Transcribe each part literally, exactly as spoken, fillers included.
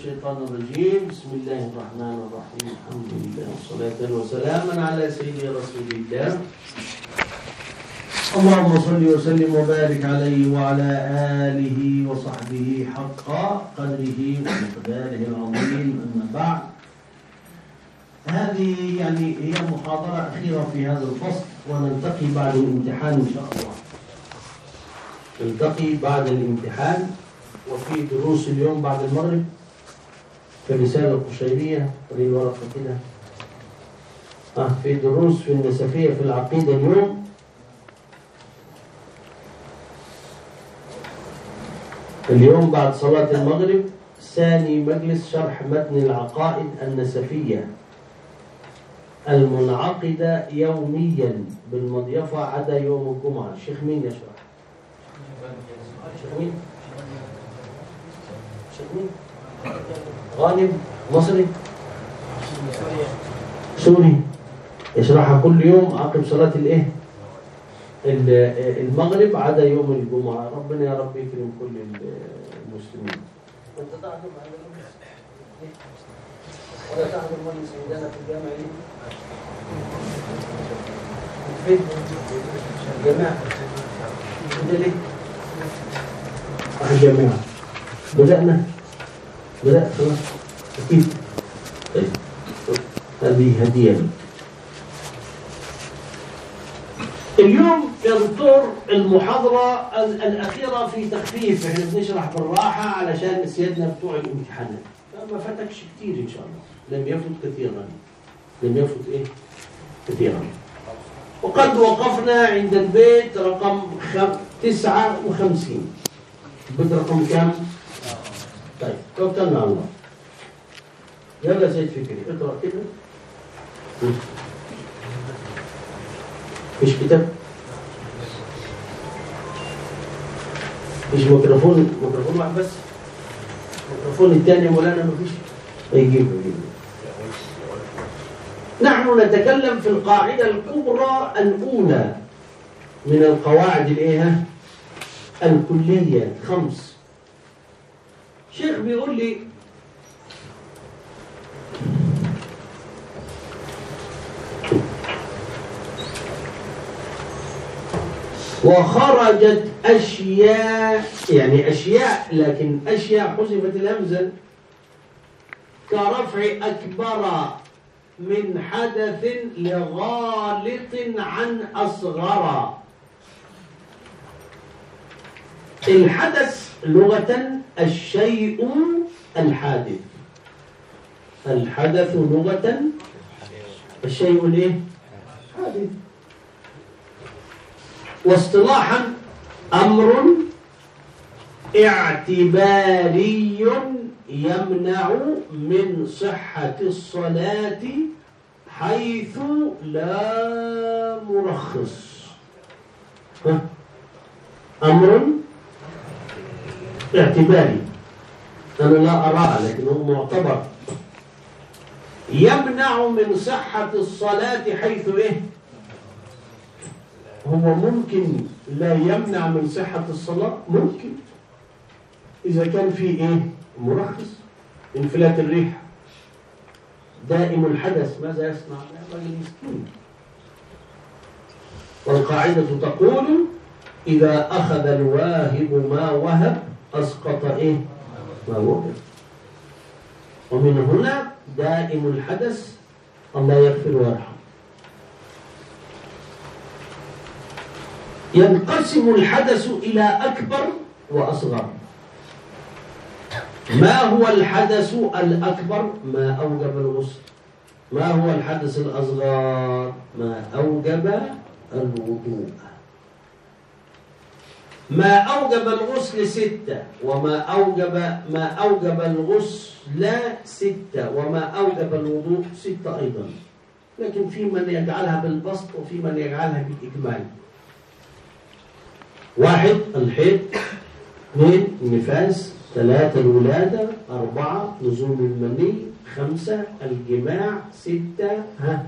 الشيطان الرجيم. بسم الله الرحمن الرحيم. الحمد لله والصلاة وسلاما على سيدنا رسول الله. اللهم صل وسلم وبارك عليه وعلى آله وصحبه حق قدره ومقداره العظيم. أما بعد، هذه يعني هي محاضرة أخيرة في هذا الفصل، ونلتقي بعد الامتحان إن شاء الله. نلتقي بعد الامتحان، وفي دروس اليوم بعد المغرب في الرسالة القشيرية. قريب الورقة كده. آه في دروس في النسفية في العقيدة اليوم. اليوم بعد صلاة المغرب ثاني مجلس شرح متن العقائد النسفية المنعقدة يوميا بالمضيفة عدا يوم الجمعة. الشيخ مين يشرح؟ الشيخ مين؟ الشيخ مين؟ غانم مصري سوري يشرحها كل يوم عقب صلاة الايه؟ المغرب عدا يوم الجمعة. ربنا يا رب يكرم كل المسلمين. انت تحضر معنا ولا تحضر مجلس عندنا في الجامعة دي؟ فين؟ الجامعة انت ليه؟ الجامعة بدأنا بدأت خلاص أكيد. طيب هذه هدية لي. اليوم يا دكتور المحاضرة الأخيرة في تخفيف. احنا بنشرح بالراحة علشان سيادنا بتوع الامتحانات. ما فاتكش كتير إن شاء الله. لم يفوت كثيرا. لم يفوت إيه؟ كثيرا. وقد وقفنا عند البيت رقم تسعة وخمسين. البيت رقم كم؟ طيب توكلنا على الله. يلا سيد فكري اقرأ كده. مش كتاب؟ مش ميكروفون؟ ميكروفون واحد بس؟ الميكروفون الثاني مولانا مفيش؟ يجيبه يجيبه. نحن نتكلم في القاعدة الكبرى الأولى من القواعد الايه؟ الكلية خمس. شيخ بيقول لي وخرجت أشياء، يعني أشياء لكن أشياء حذفت الهمزة، كرفع أكبر من حدث لغالط عن أصغر. الحدث لغة الشيء الحادث. الحدث لغة الشيء الايه؟ حادث. واصطلاحا أمر اعتباري يمنع من صحة الصلاة حيث لا مرخص. ها؟ أمر اعتباري أنا لا أراه لكن هو معتبر، يمنع من صحة الصلاة حيث إيه؟ هو ممكن لا يمنع من صحة الصلاة؟ ممكن إذا كان في إيه؟ مرخص. انفلات الريح دائم الحدث ماذا يصنع؟ رجل مسكين. والقاعدة تقول إذا أخذ الواهب ما وهب أسقط إيه؟ ما وهب. ومن هنا دائم الحدث الله يغفر ويرحم. ينقسم الحدث إلى أكبر وأصغر. ما هو الحدث الأكبر؟ ما أوجب الغسل. ما هو الحدث الأصغر؟ ما أوجب الوضوء. ما أوجب الغسل ستة، وما أوجب ما أوجب الغسل ستة، وما أوجب الوضوء ستة أيضا. لكن في من يجعلها بالبسط وفي من يجعلها بالإجمال. واحد الحيض، اثنين النفاس، ثلاثة الولادة، أربعة نزول المني، خمسة الجماع، ستة ها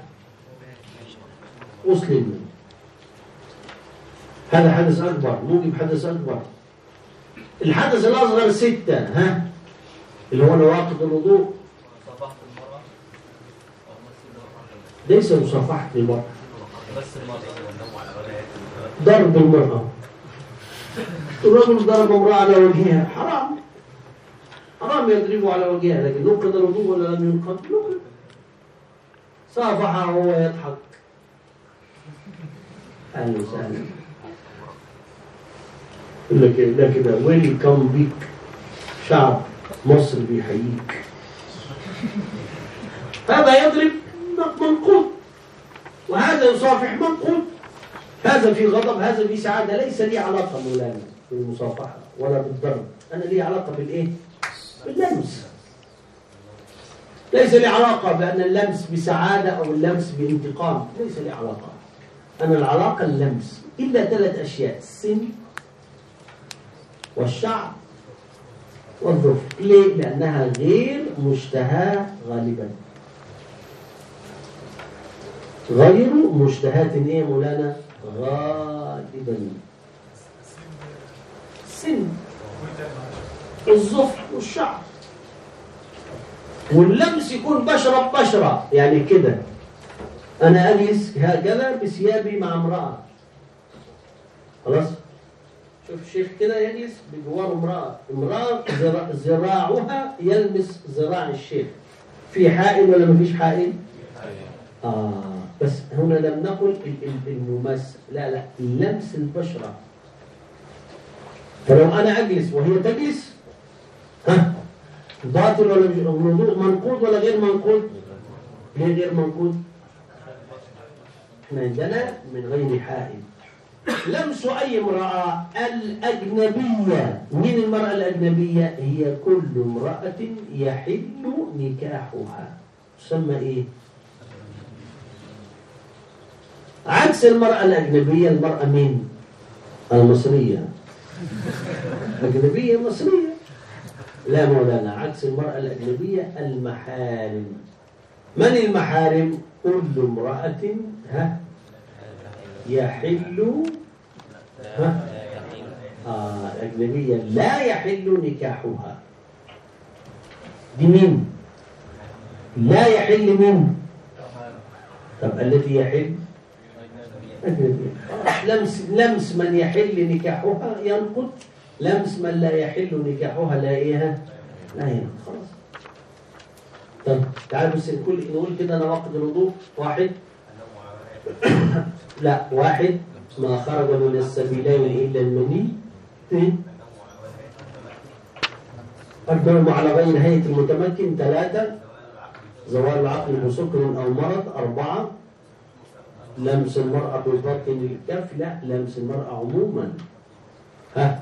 غسل المني. هذا حدث أكبر، موجب حدث أكبر. الحدث الأصغر ستة ها اللي هو نواقض الوضوء. ليس مصافحة المرأة، ضرب المرأة. الرجل ضرب امرأة على وجهها حرام، حرام يضربه على وجهها، لكن نقض الوضوء ولا لم ينقض؟ نقض. صافحها وهو يضحك. أهلا وسهلا. يقول لك ده كده ويلكم بيك، شعب مصر بيحييك. هذا يضرب منقوض وهذا يصافح منقوض. هذا في غضب، هذا في سعادة. ليس لي علاقة مولانا بالمصافحة ولا بالضرب، أنا لي علاقة بالإيه؟ باللمس. ليس لي علاقة بأن اللمس بسعادة أو اللمس بانتقام، ليس لي علاقة. أنا العلاقة اللمس، إلا ثلاث أشياء: السن والشعر والظفر. ليه؟ لأنها غير مشتهاة غالبا، غير مشتهاة إيه مولانا؟ غالبا. السن الظفر والشعر. واللمس يكون بشرة ببشرة، يعني كده أنا أجلس هكذا بثيابي مع امرأة، خلاص؟ شوف الشيخ كده يجلس بجوار امرأة، امرأة ذراعها يلمس ذراع الشيخ. في حائل ولا مفيش حائل؟ آه بس هنا لم نقل الممس، لا لا، لمس البشرة. فلو أنا أجلس وهي تجلس، ها باطل ولا مش؟ الوضوء منقوض ولا غير منقوض؟ ليه غير منقوض؟ احنا عندنا من غير حائل. لمس أي امرأة الأجنبية. من المرأة الأجنبية؟ هي كل امرأة يحل نكاحها، تسمى إيه؟ عكس المرأة الأجنبية، المرأة مين؟ المصرية. أجنبية مصرية. لا مولانا، عكس المرأة الأجنبية المحارم. من المحارم؟ كل امرأة ها يحل ها آه أجنبية لا يحل نكاحها. دي مين؟ لا يحل مين؟ طب التي يحل أجنبية. لمس لمس من يحل نكاحها ينقض، لمس من لا يحل نكاحها لا إيه؟ لا ينقض. خلاص. طب تعالوا بس نقول نقول كده نواقض الوضوء. واحد لا واحد ما خرج من السبيلين إلا المني. اثنين الدم على غير هيئة المتمكن. ثلاثة زوال العقل بسكر أو مرض. أربعة لمس المرأة ببطن الكف. لا، لمس المرأة عموما. ها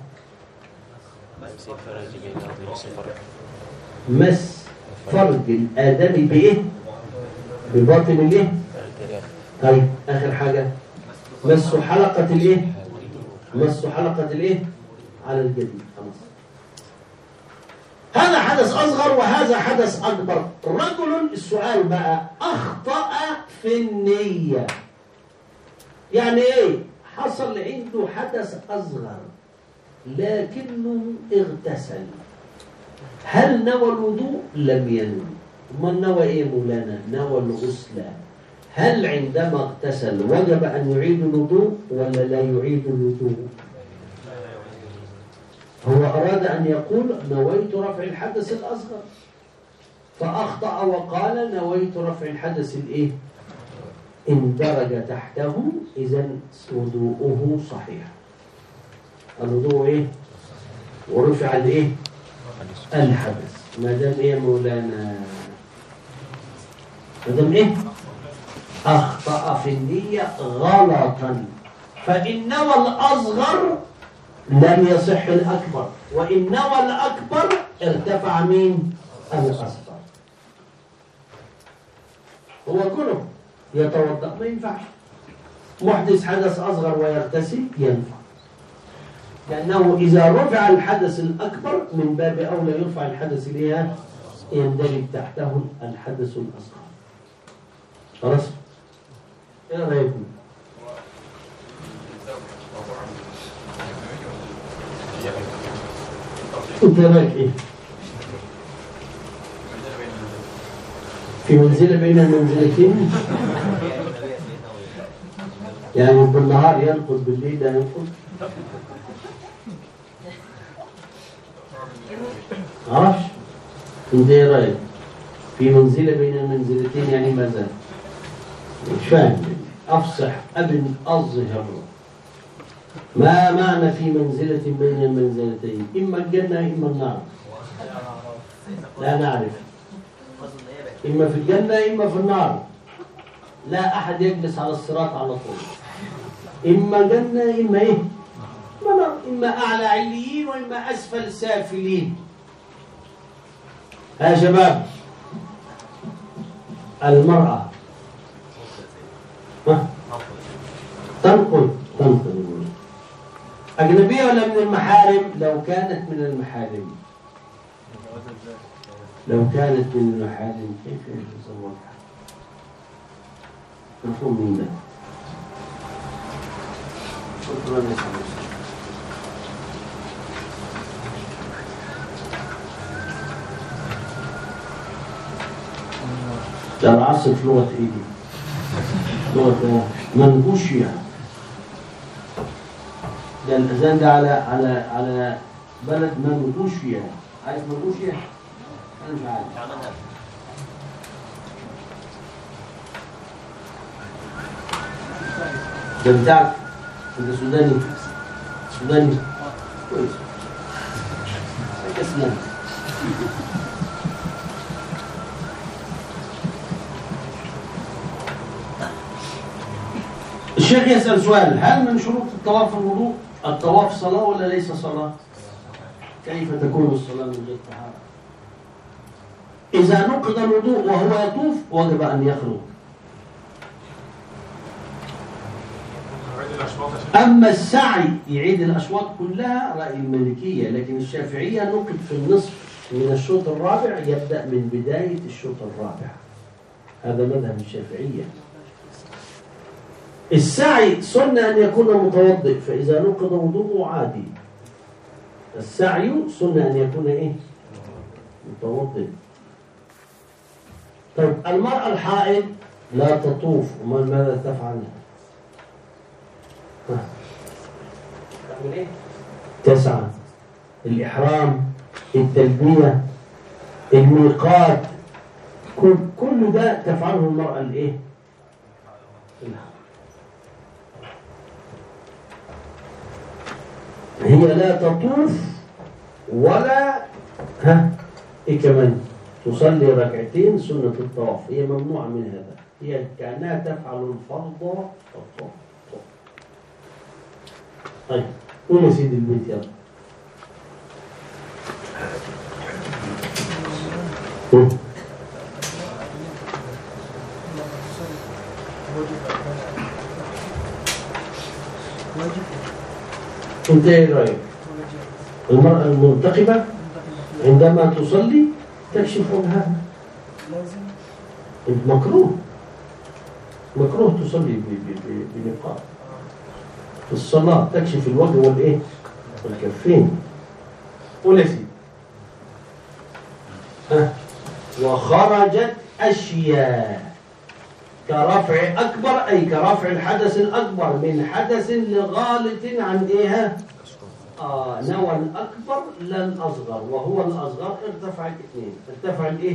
مس فرج الآدمي بإيه؟ بباطن الإيه؟ طيب آخر حاجة مس حلقة الإيه؟ مس حلقة الإيه؟ على الجديد. خلاص. هذا حدث أصغر وهذا حدث أكبر. رجل، السؤال بقى، أخطأ في النية. يعني إيه؟ حصل عنده حدث أصغر لكنه اغتسل. هل نوى الوضوء؟ لم ينوي. ما نوى إيه مولانا؟ نوى الغسل. هل عندما اغتسل وجب أن يعيد الوضوء ولا لا يعيد الوضوء؟ هو أراد أن يقول نويت رفع الحدث الأصغر، فأخطأ وقال نويت رفع الحدث الإيه؟ إن درج تحته إذن وضوءه صحيح. الوضوء إيه؟ ورفع الإيه؟ الحدث. ما دام إيه مولانا؟ ما دام إيه؟ أخطأ في النية غلطا، فإن نوى الأصغر لم يصح الأكبر، وإن نوى الأكبر ارتفع مين؟ الأصغر. هو كله يتوضأ ما ينفعش. محدث حدث أصغر ويغتسل ينفع، لأنه إذا رفع الحدث الأكبر من باب أولى يرفع الحدث إليها يندرج تحته الحدث الأصغر. خلاص؟ إيه رأيكم؟ انت رايك ايه؟ في منزلة بين المنزلتين، يعني بالنهار ينقض بالليل لا ينقض. عرفش انت ايه رايك؟ في منزلة بين المنزلتين يعني ماذا؟ مش فاهم. افصح ابن اظهر ما معنى في منزلة بين المنزلتين؟ اما الجنة اما النار. لا نعرف. اما في الجنة اما في النار. لا احد يجلس على الصراط على طول. اما جنة اما ايه؟ اما نار. اما اعلى عليين واما اسفل سافلين. يا شباب المرأة ها تنقل تنقل أجنبية ولا من المحارم؟ لو كانت من المحارم، لو كانت من المحارم كيف يتزوجها؟ مفهوم من ده؟ شكرا يا سيدي. ده العصر في لغة ايه دي؟ لغة منقوشية. ده الأذان ده على على على بلد منقوشية. عارف منقوشية؟ أنا مش عارف. ده بتاعك أنت سوداني؟ سوداني؟ كويس. اسمه الشيخ يسأل سؤال: هل من شروط الطواف الوضوء؟ الطواف صلاة ولا ليس صلاة؟ كيف تكون الصلاة من غير طهارة؟ إذا نقض الوضوء وهو يطوف وجب أن يخرج. أما السعي يعيد الأشواط كلها رأي المالكية، لكن الشافعية نقض في النصف من الشوط الرابع، يبدأ من بداية الشوط الرابع. هذا مذهب الشافعية. السعي سنة أن يكون متوضئ، فإذا نقض وضوءه عادي. السعي سنة أن يكون إيه؟ متوضئ. طيب المرأة الحائض لا تطوف، وما ماذا تفعل؟ تعمل إيه؟ تسعى. الإحرام، التلبية، الميقات، كل كل ده تفعله المرأة الإيه؟ هي لا تطوف ولا ها إيه كمان تصلي ركعتين سنة الطواف، هي ممنوعة من هذا. هي كأنها تفعل الفرض الطواف. طيب قول يا سيدي البيت يلا. انت ايه رايك؟ المرأة المنتقبة عندما تصلي تكشف وجهها. لازم. مكروه. مكروه تصلي بنقاب. في الصلاة تكشف الوجه والايه؟ والكفين. قول يا سيدي. ها وخرجت أشياء كرفع أكبر، أي كرفع الحدث الأكبر من حدث لغالط عن إيه؟ آه نوى الأكبر لا الأصغر، وهو الأصغر ارتفع الاثنين. ارتفع الإيه؟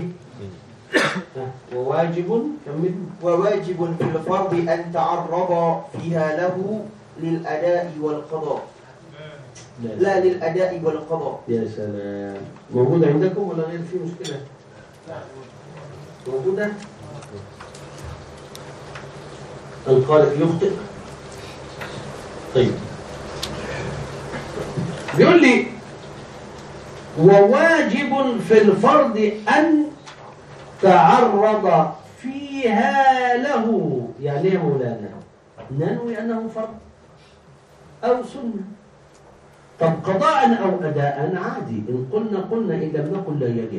وواجب كمل. وواجب في الفرض أن تعرض فيها له للأداء والقضاء. لا, لا للأداء والقضاء. يا سلام. موجودة عندكم ولا غير؟ في مشكلة؟ موجودة؟ القارئ يخطئ. طيب بيقول لي وواجب في الفرض أن تعرض فيها له. يعني يا مولانا ننوي أنه فرض أو سنة. طب قضاء أو أداء عادي، إن قلنا قلنا، إن لم نقل لا يجب.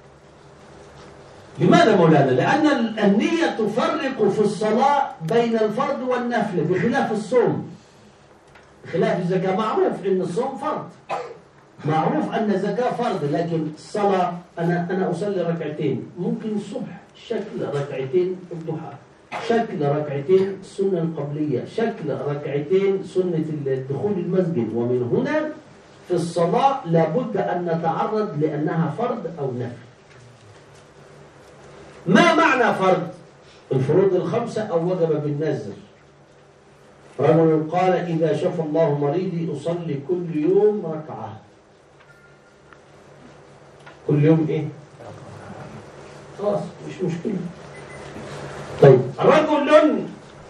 لماذا مولانا؟ لأن النية تفرق في الصلاة بين الفرض والنفل بخلاف الصوم. بخلاف الزكاة معروف إن الصوم فرض، معروف أن الزكاة فرض، لكن الصلاة أنا أنا أصلي ركعتين، ممكن الصبح شكل ركعتين الضحى، شكل ركعتين السنة القبلية، شكل ركعتين سنة دخول المسجد. ومن هنا في الصلاة لابد أن نتعرض لأنها فرض أو نفل. ما معنى فرض؟ الفروض الخمسة أو وجب بالنذر. رجل قال إذا شفى الله مريضي أصلي كل يوم ركعة. كل يوم إيه؟ خلاص مش مشكلة. طيب رجل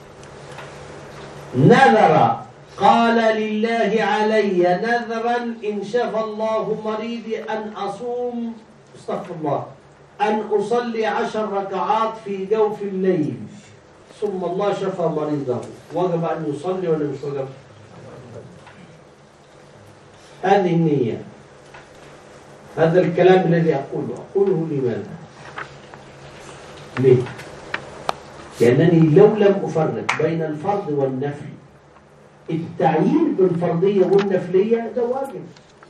نذر قال لله علي نذرا إن شفى الله مريضي أن أصوم استغفر الله أن أصلي عشر ركعات في جوف الليل، ثم الله شفى مريضه، وجب أن يصلي ولا مش وجب؟ هذه النية. هذا الكلام الذي أقوله أقوله لماذا؟ ليه؟ لأنني لو لم أفرق بين الفرض والنفل، التعيين بالفرضية والنفلية ده واجب.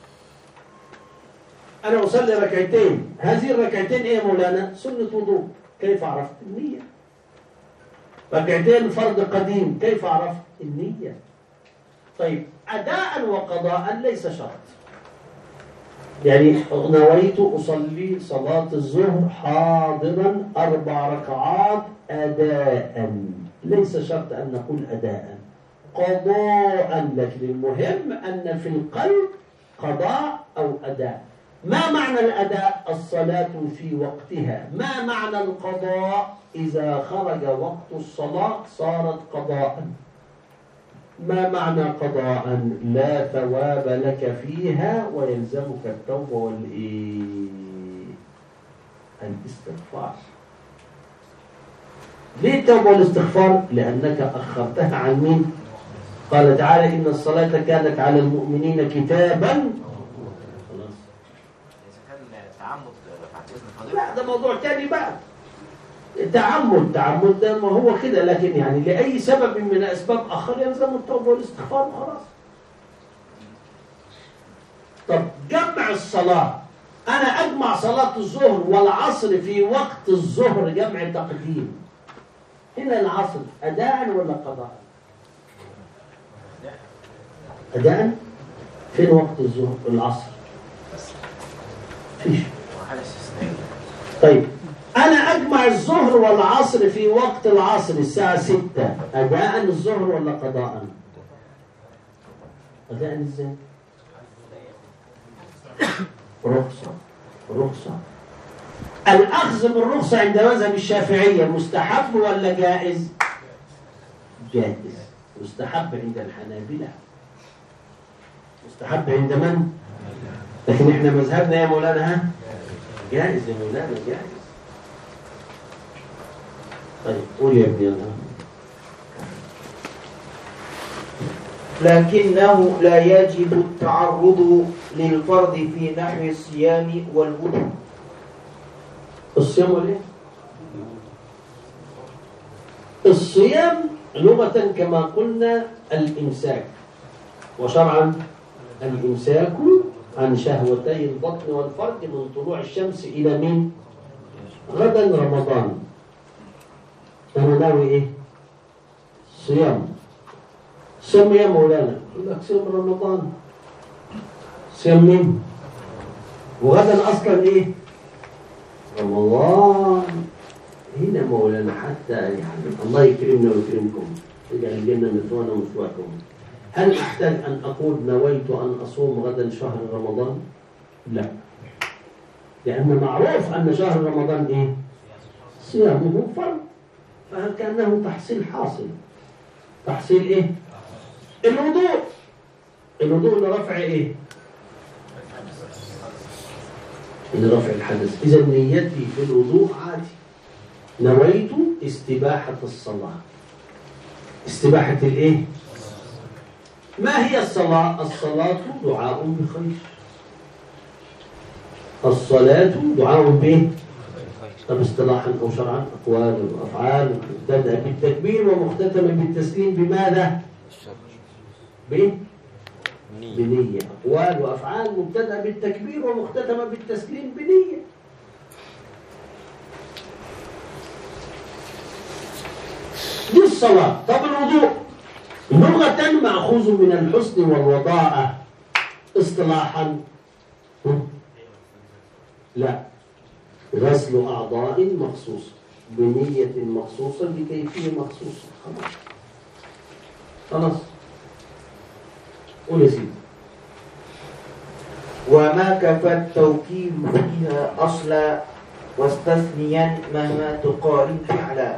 أنا أصلي ركعتين، هذه الركعتين إيه يا مولانا؟ سنة وضوء، كيف عرفت؟ النية. ركعتين فرض قديم، كيف عرفت؟ النية. طيب أداء وقضاء ليس شرط. يعني نويت أصلي صلاة الظهر حاضرا أربع ركعات أداء، ليس شرط أن نقول أداء، قضاء، لكن المهم أن في القلب قضاء أو أداء. ما معنى الأداء؟ الصلاة في وقتها. ما معنى القضاء؟ إذا خرج وقت الصلاة صارت قضاء. ما معنى قضاء؟ لا ثواب لك فيها ويلزمك التوبة والإيه؟ الاستغفار. ليه التوبة والاستغفار؟ لأنك أخرتها عن مين؟ قال تعالى إن الصلاة كانت على المؤمنين كتابا. لا ده موضوع تاني بقى. تعمد تعمد ده ما هو كده، لكن يعني لأي سبب من أسباب آخر يلزم التوبة والاستغفار وخلاص. طب جمع الصلاة، أنا أجمع صلاة الظهر والعصر في وقت الظهر جمع تقديم. هنا العصر أداء ولا قضاء؟ أداء. فين وقت الظهر العصر؟ فيش. طيب أنا أجمع الظهر والعصر في وقت العصر الساعة ستة، أداء الظهر ولا قضاء؟ أداء إزاي؟ رخصة. رخصة. الأخذ بالرخصة عند مذهب الشافعية مستحب ولا جائز؟ جائز. مستحب عند الحنابلة. مستحب عند من؟ لكن احنا مذهبنا يا مولانا ها؟ جائز يا مولانا، جائز. طيب قول يا ابني الله. لكنه لا يجب التعرض للفرض في نحو الصيام والوضوء. الصيام ولا الصيام لغة كما قلنا الإمساك، وشرعا الإمساك عن شهوتي البطن والفرج من طلوع الشمس إلى من؟ غدا رمضان. أنا ناوي إيه؟ صيام. صيام يا مولانا؟ يقول لك صيام رمضان. صيام مين؟ وغدا أصلا إيه؟ رمضان. هنا مولانا حتى يعني الله يكرمنا ويكرمكم، يجعل الجنة مثوانا ومثواكم. هل أحتاج أن أقول نويت أن أصوم غدا شهر رمضان؟ لا، لأن معروف أن شهر رمضان إيه؟ صيامه فرض، فكأنه تحصيل حاصل. تحصيل إيه؟ الوضوء. الوضوء لرفع إيه؟ لرفع الحدث. إذا نيتي في الوضوء عادي. نويت استباحة الصلاة. استباحة الإيه؟ ما هي الصلاة؟ الصلاة دعاء بخير. الصلاة دعاء به. طب اصطلاحا أو شرعا؟ أقوال وأفعال مبتدأ بالتكبير ومختتم بالتسليم بماذا؟ به؟ بنية. أقوال وأفعال مبتدأ بالتكبير ومختتمة بالتسليم بنية. دي الصلاة. طب الوضوء لغة مأخوذ من الحسن والوضاءة، اصطلاحا لا، غسل أعضاء مخصوصة بنية مخصوصة بكيفية مخصوصة. خلاص خلاص قول يا سيدي. وما كفى التوكيل فيها أصلا واستثنيا مهما تقارن فعلا.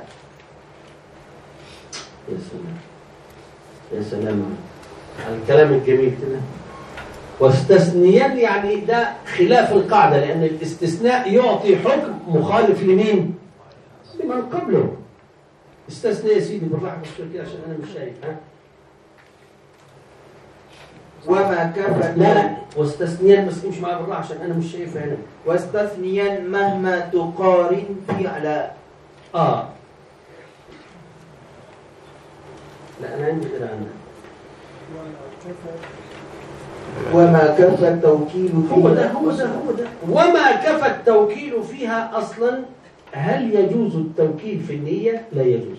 يا سلام يا سلام على الكلام الجميل كده. واستثنيا يعني ده خلاف القاعدة، لأن الاستثناء يعطي حكم مخالف لمين؟ لمن قبله. استثنى يا سيدي بالراحة بس كده عشان أنا مش شايف. ها وما كفى لا لا واستثنيا بس امشي معايا بالراحة عشان أنا مش شايف هنا. واستثنيا مهما تقارن فعلا. آه لا أنا عندي كده عندي. وما كفى التوكيل فيها هو ده هو ده هو ده وما كفى التوكيل فيها أصلا. هل يجوز التوكيل في النية؟ لا يجوز.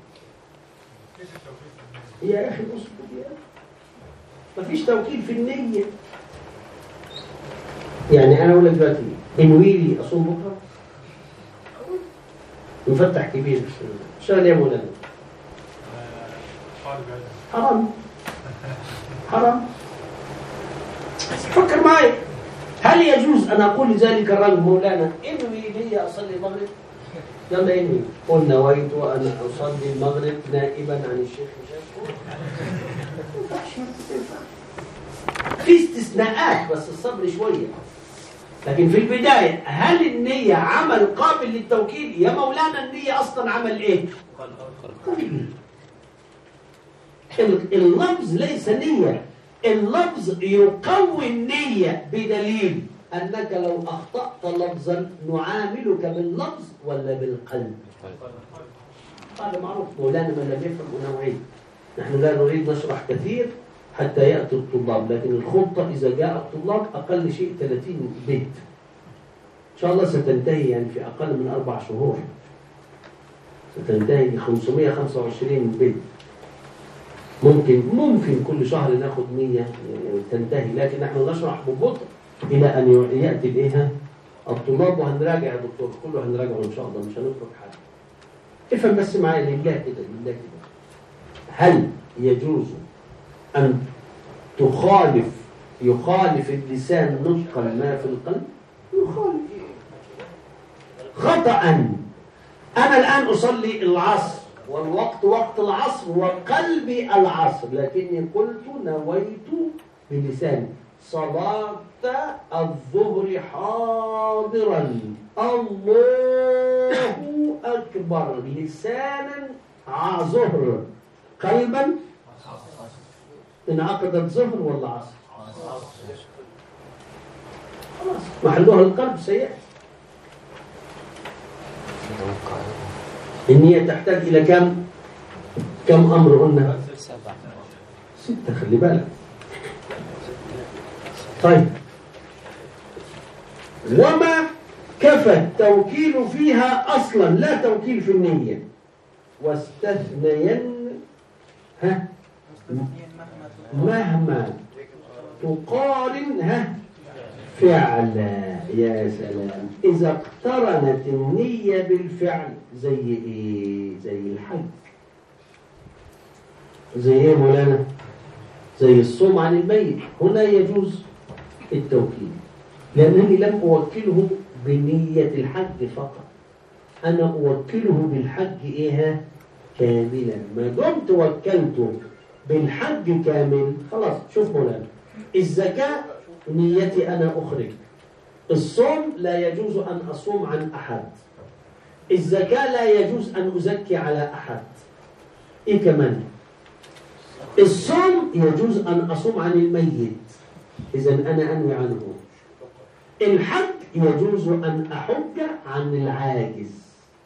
يا أخي أسكت يا أخي، ما فيش توكيل في النية. يعني أنا أقول لك دلوقتي انوي لي أصوم بكرة، مفتح كبير شغل يا مولانا، حرام حرام. فكر معي، هل يجوز أن أقول لذلك الرجل مولانا انوي لي أصلي المغرب؟ يلا انوي. قل نويت أن أصلي المغرب نائبا عن الشيخ هشام. في استثناءات بس الصبر شوية. لكن في البداية هل النية عمل قابل للتوكيد؟ يا مولانا النية أصلا عمل إيه؟ قلبي. اللفظ ليس نية، اللفظ يقوي النية بدليل أنك لو أخطأت لفظا نعاملك باللفظ ولا بالقلب. هذا معروف. مولانا من لم يفهم نوعين. نحن لا نريد نشرح كثير حتى يأتي الطلاب، لكن الخطة إذا جاء الطلاب أقل شيء ثلاثين بيت إن شاء الله ستنتهي، يعني في أقل من أربع شهور ستنتهي ل خمسمائة وخمسة وعشرين بيت. ممكن ممكن كل شهر ناخد مية يعني تنتهي، لكن نحن نشرح ببطء إلى أن يأتي الإيه الطلاب، وهنراجع يا دكتور كله هنراجعه إن شاء الله، مش هنترك حاجة. افهم بس معايا لله كده لله كده. هل يجوز أن تخالف يخالف اللسان نطقا ما في القلب؟ يخالف خطأ. أنا الآن أصلي العصر والوقت وقت العصر وقلبي العصر، لكني قلت نويت بلساني صلاة الظهر حاضرا الله أكبر لسانا ظهر قلبا انعقدت ظهر ولا عصر؟ خلاص محلها القلب سيئة. النية تحتاج إلى كم؟ كم أمر قلنا؟ ستة. خلي بالك. طيب وما كفى التوكيل فيها أصلا، لا توكيل في النية. واستثنين ها مهما تقارن ها فعلا. يا سلام، إذا اقترنت النية بالفعل زي إيه؟ زي الحج. زي إيه مولانا؟ زي الصوم عن الميت. هنا يجوز التوكيل لأنني لم أوكله بنية الحج فقط، أنا أوكله بالحج إيه كاملا. ما دمت وكلته بالحج كامل خلاص. شوف مولانا، الزكاة نيتي أنا أخرج، الصوم لا يجوز أن أصوم عن أحد، الزكاة لا يجوز أن أزكي على أحد. إيه كمان؟ الصوم يجوز أن أصوم عن الميت، إذن أنا أنوي عنه. الحج يجوز أن أحج عن العاجز.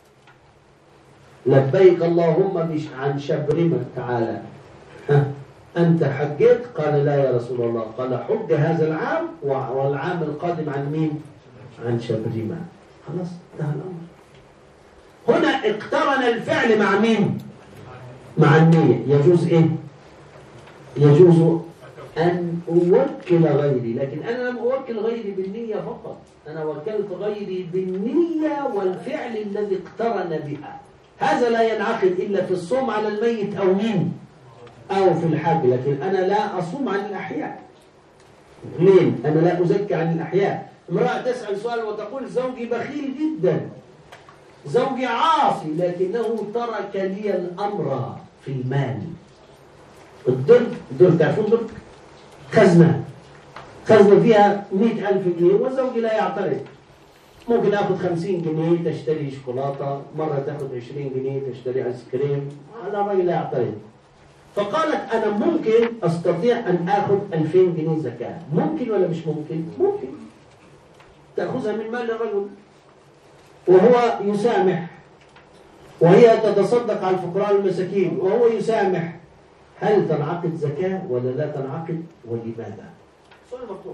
لبيك اللهم عن شبرمة تعالى، ها أنت حجيت؟ قال لا يا رسول الله. قال حج هذا العام والعام القادم عن مين؟ عن شبرمة. خلاص انتهى الأمر. هنا اقترن الفعل مع مين؟ مع النية. يجوز إيه؟ يجوز أن أوكل غيري، لكن أنا لم أوكل غيري بالنية فقط، أنا وكلت غيري بالنية والفعل الذي اقترن بها. هذا لا ينعقد إلا في الصوم على الميت أو مين؟ أو في الحج. لكن أنا لا أصوم عن الأحياء. اثنين، أنا لا أزكي عن الأحياء. امرأة تسأل سؤال وتقول زوجي بخيل جدا، زوجي عاصي، لكنه ترك لي الأمر في المال. الدرج، الدرج تعرفون درج؟ خزنة، خزنة فيها مئة ألف جنيه وزوجي لا يعترض. ممكن أخذ خمسين جنيه تشتري شوكولاتة، مرة تأخذ عشرين جنيه تشتري آيس كريم، هذا الرجل لا يعترض. فقالت أنا ممكن أستطيع أن أخذ ألفين جنيه زكاة. ممكن ولا مش ممكن؟ ممكن تأخذها من مال الرجل وهو يسامح، وهي تتصدق على الفقراء والمساكين وهو يسامح. هل تنعقد زكاة ولا لا تنعقد ولماذا؟ سؤال مفتوح.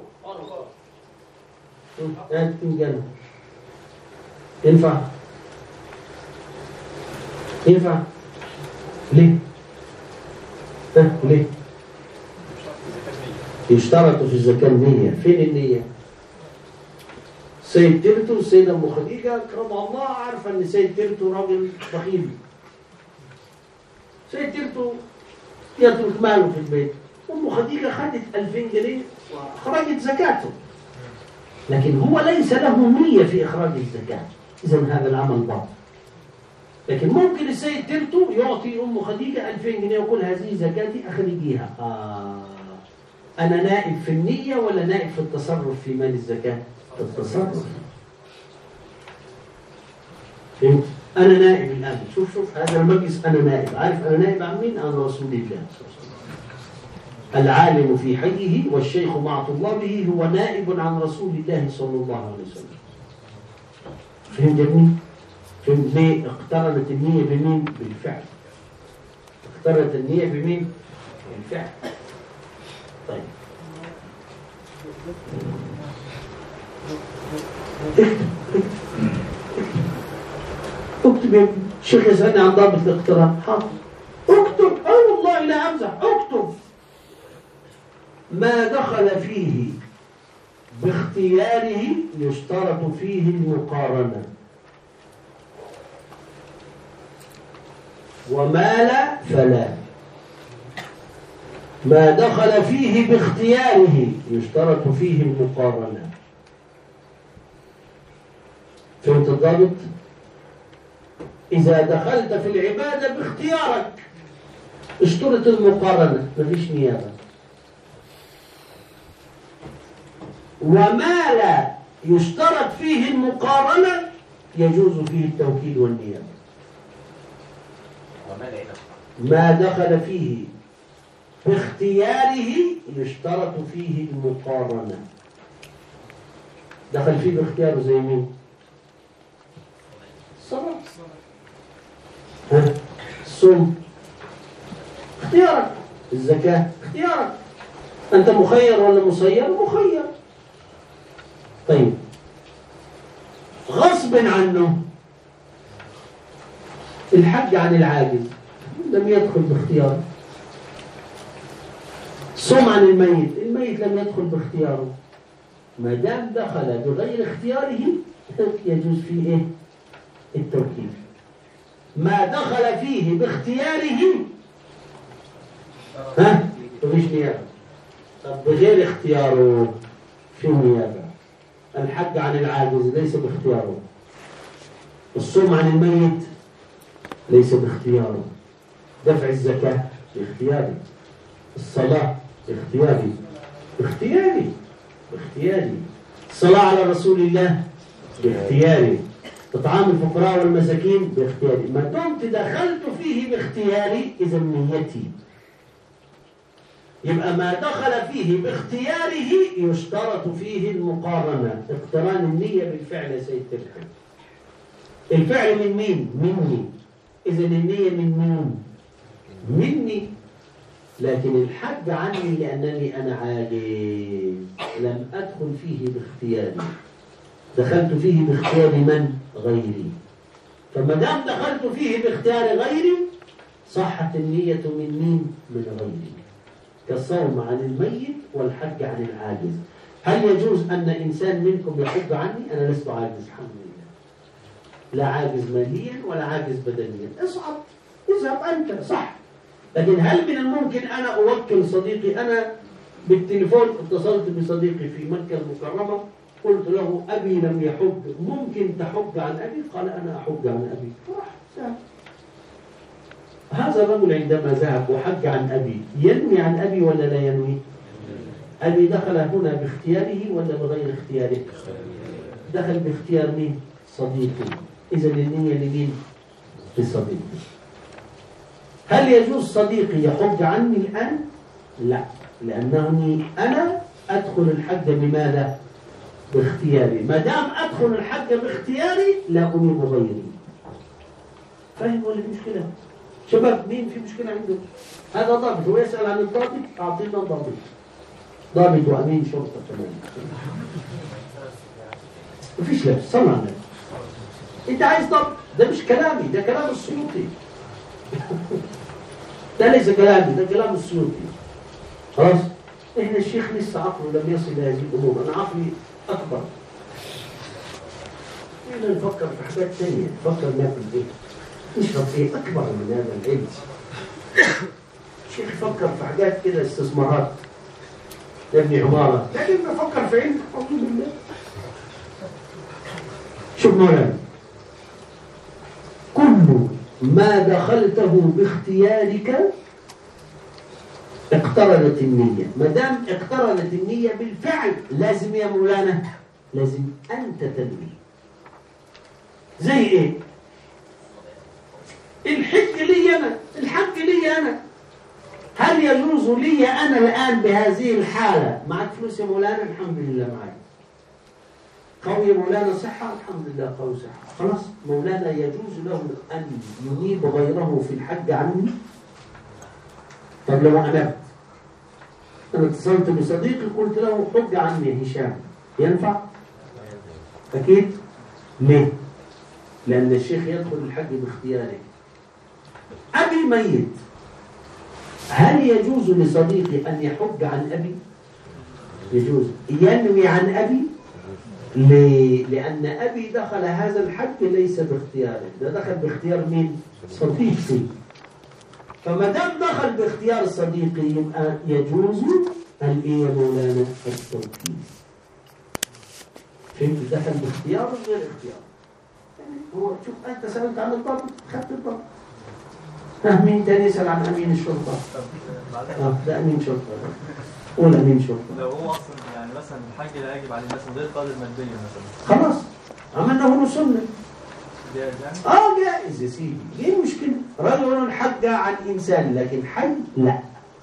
اه تنجن ينفع؟ ينفع؟ ليه؟ اه ليه؟ يشترطوا في الزكاة النية. فين النية؟ سيد تيرتو السيدة أم خديجة كرمها الله عارفة أن سيد تيرتو راجل بخيل. سيد تيرتو يترك ماله في البيت. أم خديجة خدت ألفين جنيه وخرجت زكاته، لكن هو ليس له نية في إخراج الزكاة، إذن هذا العمل باطل. لكن ممكن السيد تيرتو يعطي أم خديجة ألفين جنيه ويقول هذه زكاتي أخرجيها. آه أنا نائب في النية ولا نائب في التصرف في مال الزكاة؟ التصرف. فهمت؟ أنا نائب الآن. شوف شوف هذا المجلس أنا نائب. عارف أنا نائب عن مين؟ عن رسول الله. العالم في حيه والشيخ مع طلابه هو نائب عن رسول الله صلى الله عليه وسلم. فهمت يا ابني؟ فهمت ليه اقترنت النية بمين؟ بالفعل. اقترنت النية بمين؟ بالفعل. طيب اكتب اكتب يا ابني. الشيخ يسألني عن ضابط الاقتران. حاضر اكتب. اه والله لا امزح. اكتب ما دخل فيه باختياره يشترط فيه المقارنة، وما لا فلا. ما دخل فيه باختياره يشترط فيه المقارنة. فهمت الضابط؟ إذا دخلت في العبادة باختيارك اشترط المقارنة، مفيش نيابة. وما لا يشترط فيه المقارنة يجوز فيه التوكيل والنيابة. ما دخل فيه باختياره يشترط فيه المقارنة. دخل فيه باختياره زي مين؟ الصلاة، ها، الصوم اختيارك، الزكاة اختيارك. أنت مخير ولا مسير؟ مخير. طيب غصب عنه الحج عن العاجز لم يدخل باختياره. صوم عن الميت، الميت لم يدخل باختياره. ما دام دخل بغير اختياره يجوز فيه ايه؟ التوكيل. ما دخل فيه باختياره ها مفيش نيابه. طب بغير اختياره في نيابه. الحج عن العاجز ليس باختياره، الصوم عن الميت ليس باختياره، دفع الزكاه باختياري، الصلاه باختياري باختياري باختياري، الصلاه على رسول الله باختياري، إطعام الفقراء والمساكين باختياري. ما دمت دخلت فيه باختياري إذا نيتي. يبقى ما دخل فيه باختياره يشترط فيه المقارنة، اقتران النية بالفعل يا سيد تركي. الفعل من مين؟ مني. إذا النية من مين؟ مني. لكن الحج عني لأنني أنا عاجز، لم أدخل فيه باختياري، دخلت فيه باختيار من؟ غيري. فما دام دخلت فيه باختيار غيري صحت النية من مين؟ من غيري، كالصوم عن الميت والحج عن العاجز. هل يجوز أن إنسان منكم يحج عني؟ أنا لست عاجز الحمد لله، لا عاجز ماليا ولا عاجز بدنيا. اصعد، اذهب أنت، صح. لكن هل من الممكن أنا أوكل صديقي؟ أنا بالتليفون اتصلت بصديقي في مكة المكرمة، قلت له أبي لم يحج، ممكن تحج عن أبي؟ قال أنا أحج عن أبي. راح سهل. هذا الرجل عندما ذهب وحج عن أبي ينوي عن أبي ولا لا ينوي؟ أبي دخل هنا باختياره ولا بغير اختياره؟ دخل باختيار مين؟ صديقي. إذا النية لمين؟ لصديقي. هل يجوز صديقي يحج عني الآن؟ لا، لأنني أنا أدخل الحج بماذا؟ باختياري. ما دام أدخل الحج باختياري لا أنيب غيري. فاهم ولا في مشكلة؟ شباب مين في مشكلة عنده؟ هذا ضابط، هو يسأل عن الضابط، أعطينا ضابط. ضابط وأمين شرطة كمان. مفيش لبس، صلى على النبي. أنت عايز ضابط؟ ده مش كلامي، ده كلام السيوطي. ده ليس كلامي، ده كلام السيوطي. خلاص؟ إحنا الشيخ لسه عقله لم يصل إلى هذه الأمور، أنا عقلي أكبر. إحنا نفكر في حاجات ثانية، نفكر ناكل إيه؟ نشرب إيه؟ أكبر من هذا العلم. الشيخ يفكر في حاجات كده استثمارات، يبني عمارة، لكن نفكر في علم. أعوذ بالله. شوف مولانا، كل ما دخلته باختيارك اقترنت النية. ما دام اقترنت النية بالفعل لازم يا مولانا، لازم أنت تنوي. زي إيه؟ الحج لي أنا، الحج لي أنا. هل يجوز لي أنا الآن بهذه الحالة؟ معك فلوس يا مولانا؟ الحمد لله معي. قوي يا مولانا صحة؟ الحمد لله قوي صحة. خلاص مولانا يجوز له أن ينيب غيره في الحج عني؟ طب لو أنبت، أنا اتصلت بصديقي قلت له حج عني يا هشام، ينفع؟ أكيد. ليه؟ لأن الشيخ يدخل الحج باختياره. أبي ميت، هل يجوز لصديقي أن يحج عن أبي؟ يجوز. ينوي عن أبي؟ ليه؟ لأن أبي دخل هذا الحج ليس باختياره، ده دخل باختيار مين؟ صديقي. فما دام دخل باختيار صديقي يبقى يجوز أن إيه يا مولانا؟ التوكيد. فهمت؟ دخل باختيار غير اختيار. يعني هو شوف، أنت سألت عن الضابط، خدت الضابط. مين تاني يسأل عن أمين الشرطة؟ آه ده أمين شرطة. قول أمين شرطة. لو هو أصلا يعني مثلا الحج لا يجب عليه مثلا غير قادر ماديا مثلا. خلاص عملنا له سنة. جائز يعني؟ آه جائز يا سيدي. إيه المشكلة؟ رجل حج عن إنسان لكن حي لا.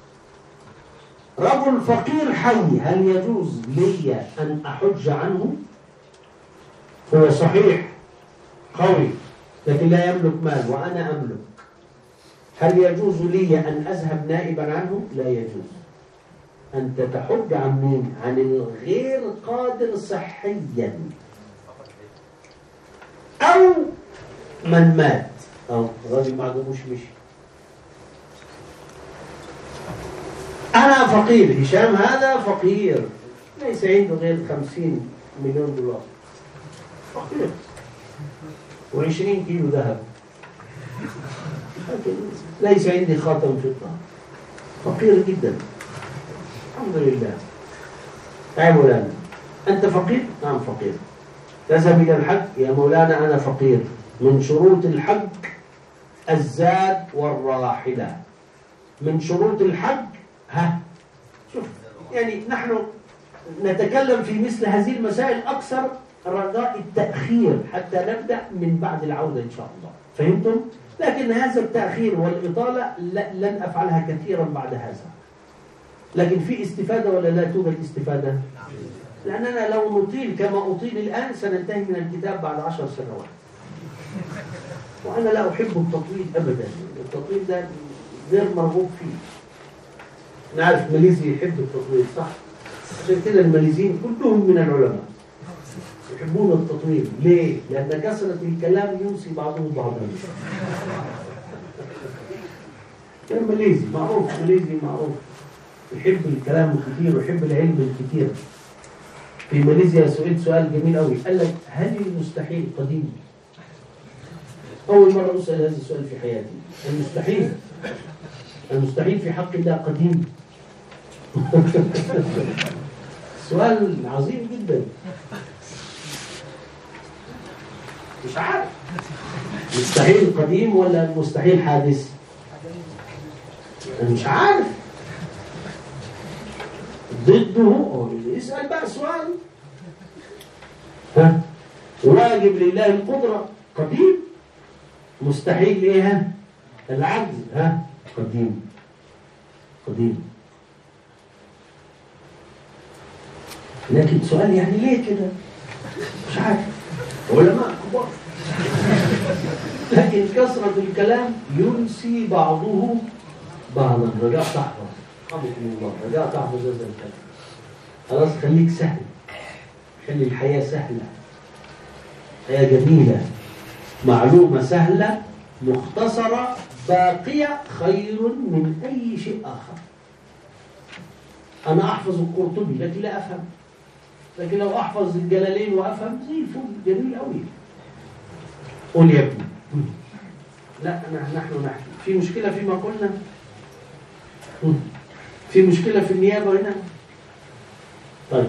رجل فقير حي، هل يجوز لي أن أحج عنه؟ هو صحيح قوي لكن لا يملك مال وأنا أملك، هل يجوز لي أن أذهب نائبا عنه؟ لا يجوز. أنت تحج عن مين؟ عن الغير قادر صحيا أو من مات أو غير ما عندهوش مشي. أنا فقير، هشام هذا فقير ليس عنده غير خمسين مليون دولار، فقير وعشرين كيلو ذهب، ليس عندي خاتم فضة، فقير جدا. الحمد لله. يا مولانا أنت فقير؟ نعم فقير. تذهب إلى الحج؟ يا مولانا أنا فقير. من شروط الحج الزاد والراحلة. من شروط الحج ها شوف، يعني نحن نتكلم في مثل هذه المسائل أكثر رجاء التأخير حتى نبدأ من بعد العودة إن شاء الله. فهمتم؟ لكن هذا التأخير والإطالة لن أفعلها كثيرا بعد هذا. لكن في استفادة ولا لا توجد استفادة؟ لأننا لو نطيل كما أطيل الآن سننتهي من الكتاب بعد عشر سنوات، وأنا لا أحب التطويل أبدا. التطويل ده غير مرغوب فيه. نعرف ماليزيا يحب التطويل صح؟ عشان كده الماليزيين كلهم من العلماء يحبون التطويل. ليه؟ لأن كثرة الكلام ينسي بعضهم بعضا. كان ماليزي معروف، ماليزي معروف يحب الكلام الكثير ويحب العلم الكثير. في ماليزيا سئلت سؤال جميل قوي، قال لك هل المستحيل قديم؟ أول مرة أسأل هذا السؤال في حياتي. المستحيل المستحيل في حق الله قديم. سؤال عظيم جدا. مش عارف مستحيل قديم ولا مستحيل حادث؟ أنا مش عارف. ضده يسأل بقى سؤال. ها واجب لله القدرة قديم، مستحيل ايه؟ العجز ها قديم قديم. لكن سؤال يعني ليه كده؟ مش عارف. علماء كبار. لكن كثرة الكلام ينسي بعضه بعضا. رجاء تحفظ رحمكم الله، رجاء تحفظ هذا الكلام. خلاص خليك سهل، خلي الحياة سهلة، حياة جميلة، معلومة سهلة مختصرة باقية خير من أي شيء آخر. أنا أحفظ القرطبي لكن لا أفهم، لكن لو أحفظ الجلالين وأفهم زي الفل، جميل أوي. قول يا ابني. لا نحن نحكي. في مشكلة فيما قلنا؟ في مشكلة في النيابة هنا؟ طيب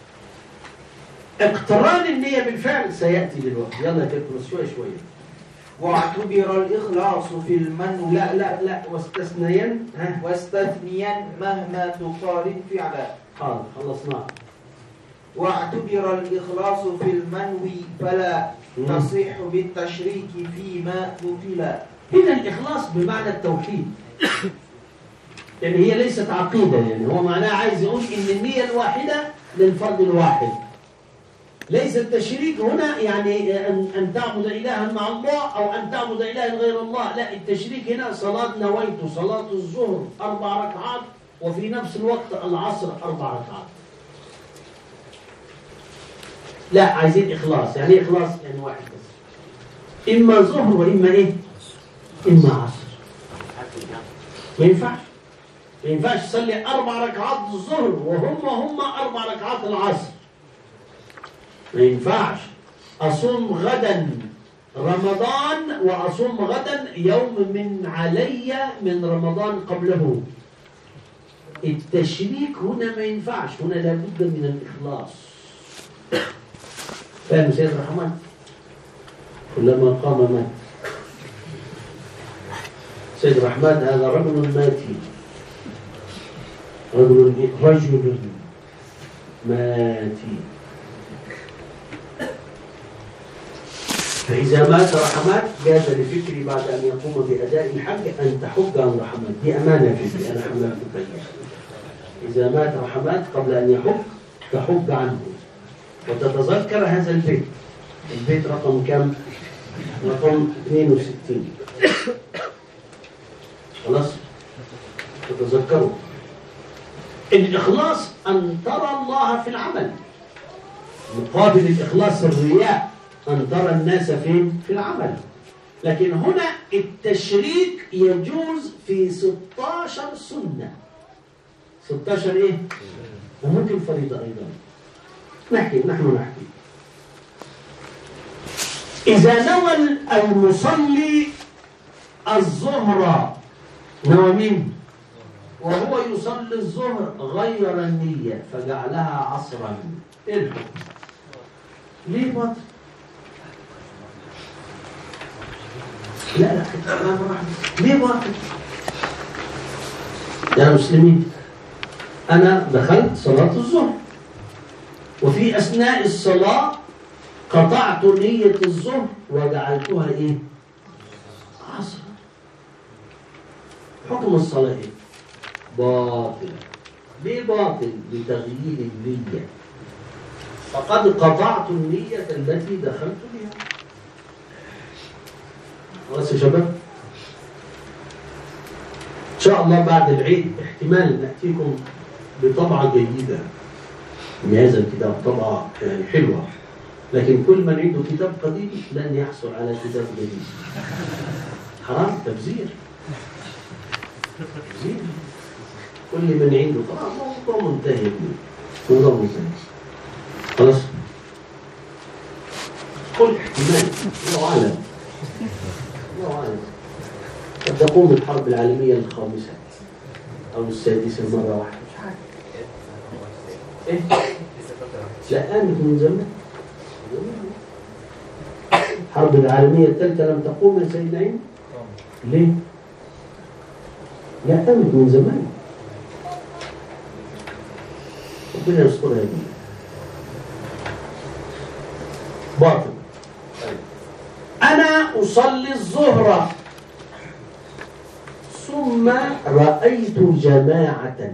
اقتران النية بالفعل سيأتي دلوقتي. يلا تكرس شوية شوية. واعتبر الإخلاص في المنوي. لا لا لا واستثنيا ها واستثنيا مهما تقارن فعلا. حاضر خلصنا. واعتبر الإخلاص في المنوي فلا مم. تصح بالتشريك فيما نقل. هنا الإخلاص بمعنى التوحيد، يعني هي ليست عقيدة، يعني هو معناه عايز يقول إن النية الواحدة للفرد الواحد. ليس التشريك هنا يعني أن, أن تعبد إلها مع الله أو أن تعبد إلها غير الله. لا، التشريك هنا صلاة نويت صلاة الظهر أربع ركعات وفي نفس الوقت العصر أربع ركعات. لا، عايزين إخلاص. يعني إيه إخلاص؟ يعني واحد بس، إما ظهر وإما إيه؟ إما عصر. ما ينفعش ما ينفعش تصلي أربع ركعات الظهر وهم هم أربع ركعات العصر. ما ينفعش. أصوم غدا رمضان وأصوم غدا يوم من علي من رمضان قبله. التشريك هنا ما ينفعش، هنا لابد من الإخلاص. فاهم سيد الرحمن؟ كلما قام مات. سيد الرحمن هذا رجل ماتي، رجل رجل ماتي. فإذا مات رحمات جاز لفكري بعد أن يقوم بأداء الحج أن تحج عن رحمات. دي أمانة فكري أنا حملت فيها. إذا مات رحمات قبل أن يحج تحج عنه وتتذكر هذا البيت. البيت رقم كم؟ رقم اثنين وستين. خلاص؟ تتذكروا. الإخلاص أن ترى الله في العمل، مقابل الإخلاص الرياء أن ترى الناس فين؟ في العمل. لكن هنا التشريك يجوز في ستاشر سنة. ستاشر إيه؟ وممكن فريضة أيضا. نحكي نحن نحكي. إذا نوى المصلي الظهر، نوى مين؟ وهو يصلي الظهر غير النية فجعلها عصرا، إيه الحكم؟ ليه باطل؟ لا لا ليه باطل؟ يا مسلمين، أنا دخلت صلاة الظهر وفي أثناء الصلاة قطعت نية الظهر وجعلتها إيه؟ عصر. حكم الصلاة إيه؟ باطل. ليه باطل؟ لتغيير النية، فقد قطعت النية التي دخلت بها. خلاص يا شباب؟ شاء الله بعد العيد احتمال نأتيكم بطبعة جيدة من هذا الكتاب، طبعة يعني حلوة، لكن كل من عنده كتاب قديم لن يحصل على كتاب جديد. حرام، تبذير تبذير. كل من عنده طبعا موضوع منتهي، موضوع منتهي خلاص. كل احتمال، الله أعلم الله أعلم، قد تقوم الحرب العالمية الخامسة أو السادسة مرة واحدة، مش عارف. إيه؟ لا، قامت من زمان. الحرب العالمية الثالثة لم تقوم يا سيدنا عين؟ ليه؟ لا، قامت من زمان. ربنا يسترها دي. باطل. أنا أصلي الظهر ثم رأيت جماعة.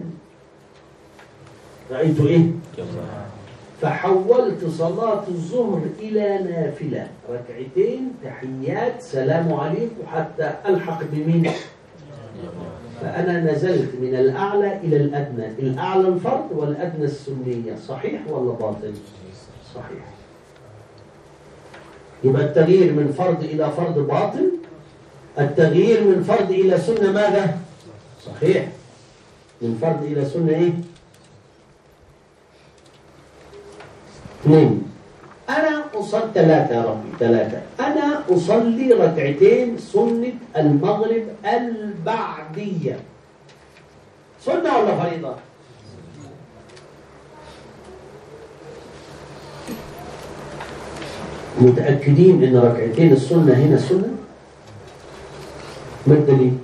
رأيت إيه؟ جماعة. فحولت صلاة الظهر إلى نافلة، ركعتين تحيات سلام عليكم حتى ألحق بمين؟ فأنا نزلت من الأعلى إلى الأدنى، الأعلى الفرض والأدنى السنية. صحيح ولا باطل؟ صحيح. يبقى التغيير من فرض إلى فرض باطل، التغيير من فرض إلى سنة ماذا؟ صحيح. من فرض إلى سنة إيه؟ اثنين. أنا أصلي ثلاثة يا ربي، ثلاثة. أنا أصلي ركعتين سنة المغرب البعدية. سنة ولا فريضة؟ متأكدين إن ركعتين السنة هنا سنة؟ ما الدليل؟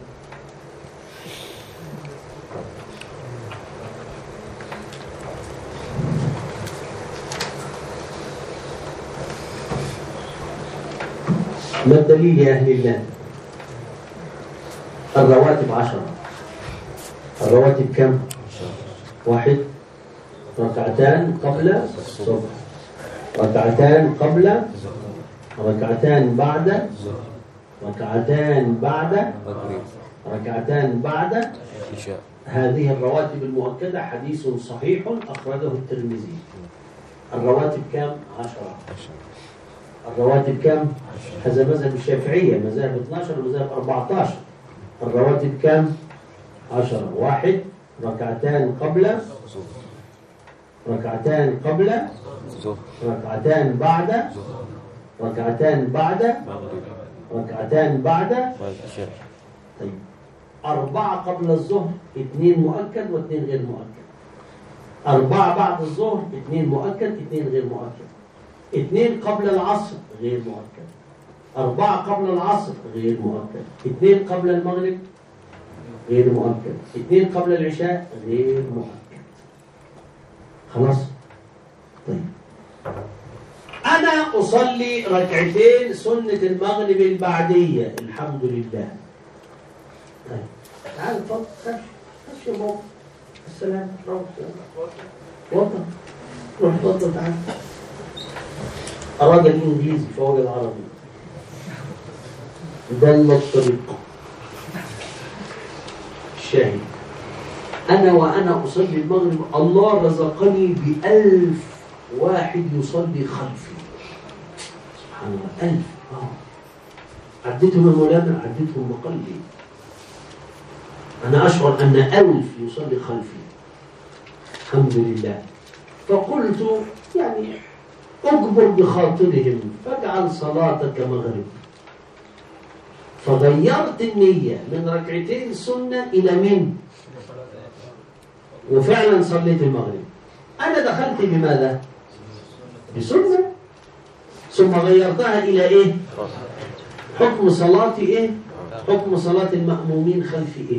ما الدليل يا أهل الله؟ الرواتب عشرة. الرواتب كم؟ واحد. ركعتان قبل الصبح، ركعتان قبل، ركعتان بعد، ركعتان بعد، ركعتان بعد. هذه الرواتب المؤكدة حديث صحيح أخرجه الترمذي. الرواتب كم؟ عشرة. الرواتب كم؟ هذا مذهب الشافعية، مذاهب اثناشر ومذاهب أربعة عشر. الرواتب كم؟ عشرة. واحد. ركعتان قبل، ركعتان قبل، ركعتان بعد، ركعتان بعد، ركعتان بعد. طيب، أربعة قبل الظهر، اثنين مؤكد واثنين غير مؤكد. أربعة بعد الظهر، اثنين مؤكد اثنين غير مؤكد. اثنين قبل العصر غير مؤكد. أربعة قبل العصر غير مؤكد. اثنين قبل المغرب غير مؤكد. اثنين قبل العشاء غير مؤكد. خلاص؟ طيب، أنا أصلي ركعتين سنة المغرب البعدية، الحمد لله. طيب، تعال اتفضل، خش خش يا بابا. السلام، روح وطن، روح اتفضل تعال. أراد الإنجليزي فوق العربي، دل الطريق. الشاهد، أنا وأنا أصلي المغرب الله رزقني بألف واحد يصلي خلفي. سبحان الله، ألف. آه. عديتهم المولانا، عديتهم بقلبي. أنا أشعر أن ألف يصلي خلفي، الحمد لله. فقلت يعني أجبر بخاطرهم، فاجعل صلاتك مغرب. فغيرت النية من ركعتين سنة إلى من؟ وفعلا صليت المغرب. أنا دخلت بماذا؟ بسنة، ثم غيرتها إلى إيه؟ حكم صلاتي إيه؟ حكم صلاة المأمومين خلفي إيه؟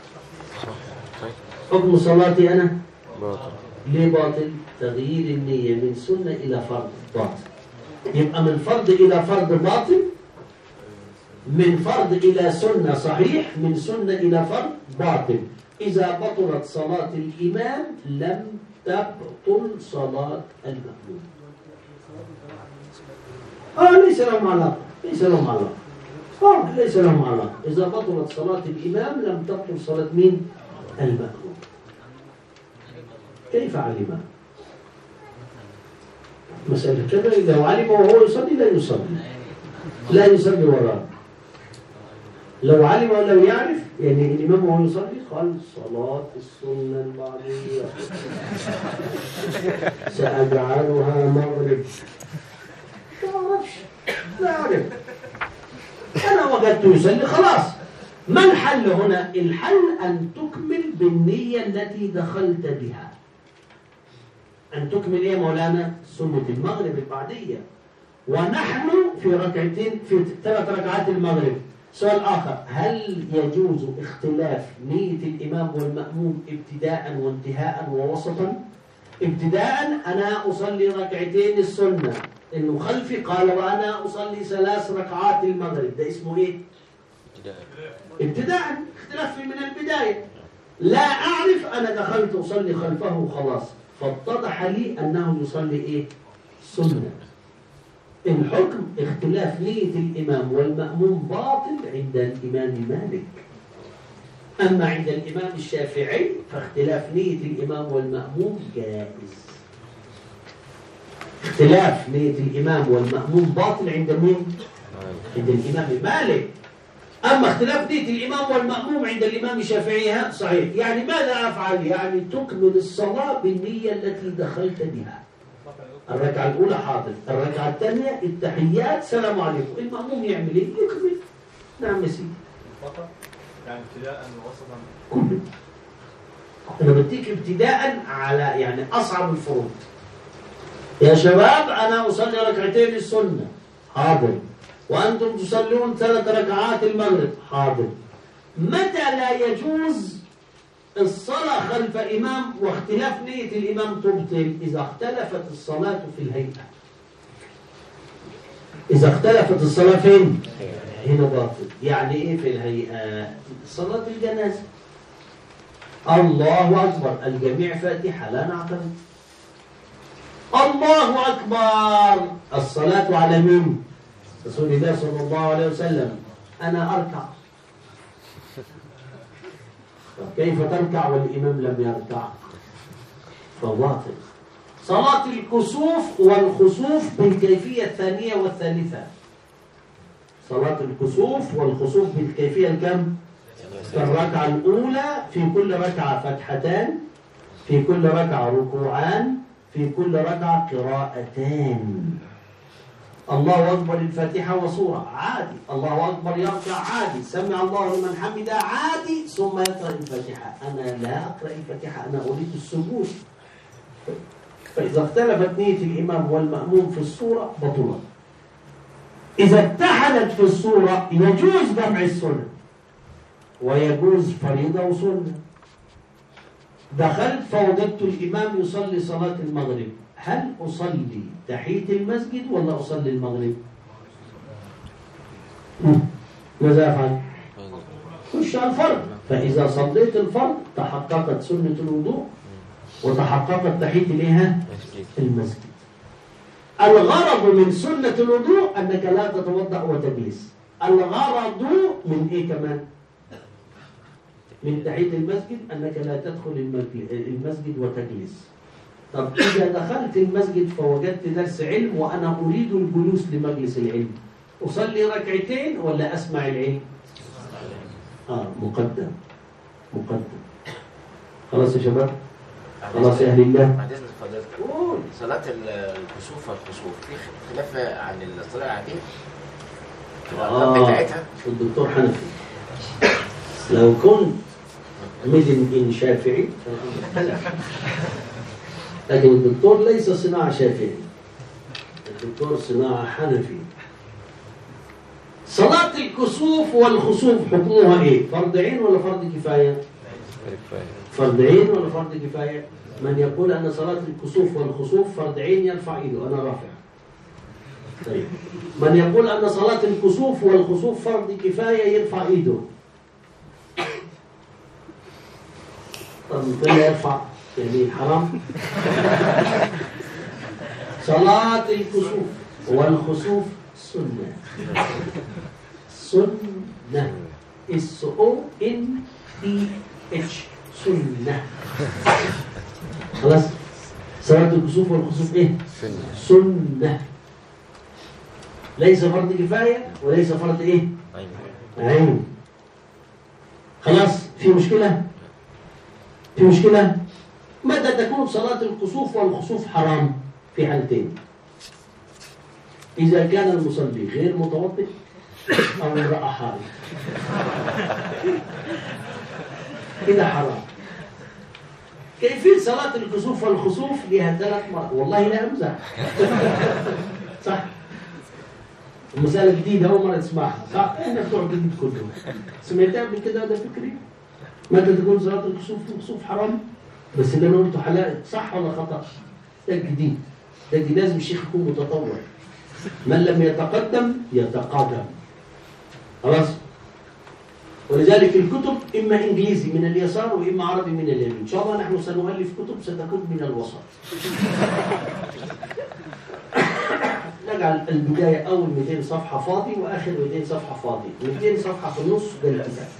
حكم صلاتي أنا؟ ليه باطل؟ تغيير النية من سنة إلى فرض باطل. يبقى من فرض إلى فرض باطل، من فرض إلى سنة صحيح، من سنة إلى فرض باطل. إذا بطلت صلاة الإمام لم تبطل صلاة المأموم. آه ليس لهم علاقة، ليس لهم علاقة. فرض ليس لهم علاقة. إذا بطلت صلاة الإمام لم تبطل صلاة مين؟ المأموم. كيف علم؟ مسألة كذا إذا علم وهو يصلي لا يصلي، لا يصلي وراءه. لو علم ولو يعرف يعني الإمام وهو يصلي قال صلاة السنة البعدية سأجعلها مغرب، لا أعرفش، لا أعرف، أنا وجدته يصلي خلاص. ما الحل هنا؟ الحل أن تكمل بالنية التي دخلت بها. أن تكمل إيه مولانا؟ سنة المغرب البعدية، ونحن في ركعتين في ثلاث ركعات المغرب. سؤال آخر، هل يجوز اختلاف نية الإمام والمأموم ابتداء وانتهاء ووسطا؟ ابتداء أنا أصلي ركعتين السنة، إنه خلفي قال وأنا أصلي ثلاث ركعات المغرب، ده اسمه إيه؟ ابتداء، اختلاف من البداية. لا أعرف، أنا دخلت أصلي خلفه خلاص، فاتضح لي أنه يصلي إيه؟ سنة. الحكم اختلاف نية الإمام والمأموم باطل عند الإمام مالك. أما عند الإمام الشافعي فاختلاف نية الإمام والمأموم جائز. اختلاف نية الإمام والمأموم باطل عند مين؟ عند الإمام مالك. أما اختلاف نية الإمام والمأموم عند الإمام الشافعي صحيح. يعني ماذا أفعل؟ يعني تكمل الصلاة بالنية التي دخلت بها. الركعة الأولى حاضر، الركعة الثانية التحيات سلام عليكم، المأموم يعمل إيه؟ يكمل. نعم يا سيدي. فقط يعني ابتداء ووسطا كله. أنا بديك ابتداء على يعني أصعب الفروض. يا شباب أنا أصلي ركعتين السنة، حاضر. وأنتم تصلون ثلاث ركعات المغرب، حاضر. متى لا يجوز الصلاة خلف إمام واختلاف نية الإمام تبطل؟ إذا اختلفت الصلاة في الهيئة. إذا اختلفت الصلاة فين؟ هنا باطل. يعني إيه في الهيئة؟ صلاة الجنازة الله أكبر الجميع فاتحة لا نعترض. الله أكبر الصلاة على مين؟ رسول الله صلى الله عليه وسلم. أنا أركع، كيف تركع والإمام لم يركع؟ فباطل. صلاة الكسوف والخسوف بالكيفية الثانية والثالثة. صلاة الكسوف والخسوف بالكيفية الكم؟ الركعة الأولى في كل ركعة فتحتان، في كل ركعة ركوعان، في كل ركعة قراءتان. الله أكبر الفاتحة وصورة عادي، الله أكبر يركع عادي، سمع الله لمن حمده عادي، ثم يقرأ الفاتحة. أنا لا أقرأ الفاتحة، أنا أريد السجود. فإذا اختلفت نية الإمام والمأموم في الصورة بطلت. إذا اتحدت في الصورة يجوز جمع السنة ويجوز فريضة وسنة. دخلت فوجدت الإمام يصلي صلاة المغرب، هل أصلي تحية المسجد ولا أصلي المغرب؟ ماذا أفعل؟ خش على الفرض. فإذا صليت الفرض تحققت سنة الوضوء وتحققت تحية الإيه؟ المسجد. الغرض من سنة الوضوء أنك لا تتوضأ وتجلس. الغرض من إيه كمان؟ من تحية المسجد أنك لا تدخل المسجد وتجلس. طب إذا دخلت المسجد فوجدت درس علم وأنا أريد الجلوس لمجلس العلم، أصلي ركعتين ولا أسمع العلم؟ آه مقدم مقدم. خلاص يا شباب؟ خلاص يا أهل الله؟ بعد إذن فضيلتك، صلاة الكسوف والخسوف في خلاف عن الصلاة العادية؟ آه بتاعتها الدكتور حنفي لو كنت مدن إن شافعي لكن الدكتور ليس صناعة شافعي، الدكتور صناعة حنفي. صلاة الكسوف والخسوف حكمها إيه؟ فرض عين ولا فرض كفاية؟ فرض عين ولا فرض كفاية؟ من يقول أن صلاة الكسوف والخسوف فرض عين يرفع إيده، أنا رافع. طيب من يقول أن صلاة الكسوف والخسوف فرض كفاية يرفع إيده. طب من يرفع؟ يعني حرام. صلاة الكسوف والخسوف سنة سنة. اس او ان اي اتش سنة. خلاص. صلاة الكسوف والخسوف ايه؟ سنة. سنة. ليس فرض كفاية وليس فرض ايه؟ عين. خلاص. في مشكلة؟ في مشكلة؟ متى تكون صلاة الكسوف والخسوف حرام؟ في حالتين: إذا كان المصلي غير متوضئ أو امرأة حائض، كده حرام. كيفية صلاة الكسوف والخسوف لها ثلاث مرات، والله لا أمزح. صح؟ مسألة جديدة أول مرة تسمعها، صح؟ أنا بتوع جديد كلهم. سمعتها قبل كده هذا فكري؟ متى تكون صلاة الكسوف والخسوف حرام؟ بس اللي أنا قلته حلال، صح ولا خطأ؟ ده جديد. ده جديد، لازم الشيخ يكون متطور. من لم يتقدم يتقادم. خلاص؟ ولذلك الكتب إما إنجليزي من اليسار وإما عربي من اليمين. إن شاء الله نحن سنؤلف كتب ستكون من الوسط. نجعل البداية أول مئتين صفحة فاضي وآخر مئتين صفحة فاضي. مئتين صفحة في النص ده الكتاب.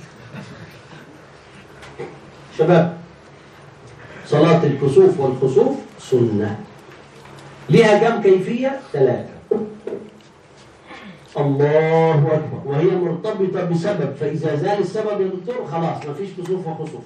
شباب، صلاة الكسوف والخسوف سنة. لها كم كيفية؟ ثلاثة. الله أكبر. وهي مرتبطة بسبب، فإذا زال السبب يا دكتور خلاص ما فيش كسوف وخسوف.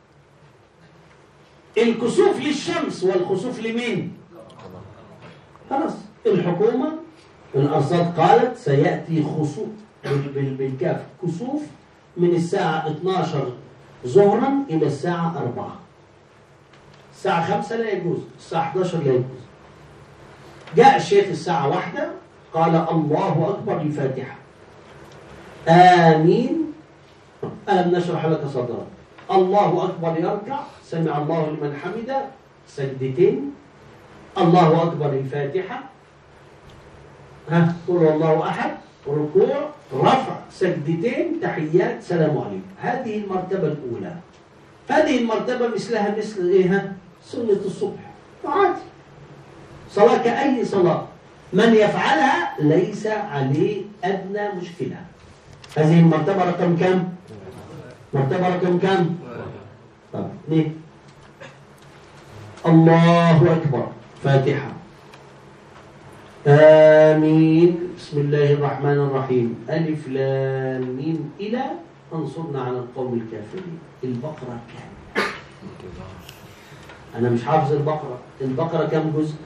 الكسوف للشمس والخسوف لمين؟ خلاص. الحكومة الأرصاد قالت سيأتي خسوف بالكاف كسوف من الساعة اثناشر ظهرا إلى الساعة أربعة. الساعة خمسة لا يجوز، الساعة احد عشر لا يجوز. جاء الشيخ الساعة واحدة قال الله أكبر الفاتحة. آمين. ألم نشرح لك صدرك. الله أكبر يركع، سمع الله لمن حمده، سجدتين. الله أكبر الفاتحة. ها قل الله أحد، ركوع، رفع، سجدتين، تحيات، سلام عليكم. هذه المرتبة الأولى. هذه المرتبة مثلها مثل إيه؟ سنة الصبح عادي، صلاة كأي صلاة. من يفعلها ليس عليه أدنى مشكلة. هذه المرتبة رقم كم؟ مرتبة رقم كم؟ طب ليه؟ الله أكبر فاتحة. آمين. بسم الله الرحمن الرحيم. ألف لام ميم إلى انصرنا على القوم الكافرين. البقرة كام؟ أنا مش حافظ البقرة. البقرة كم جزء؟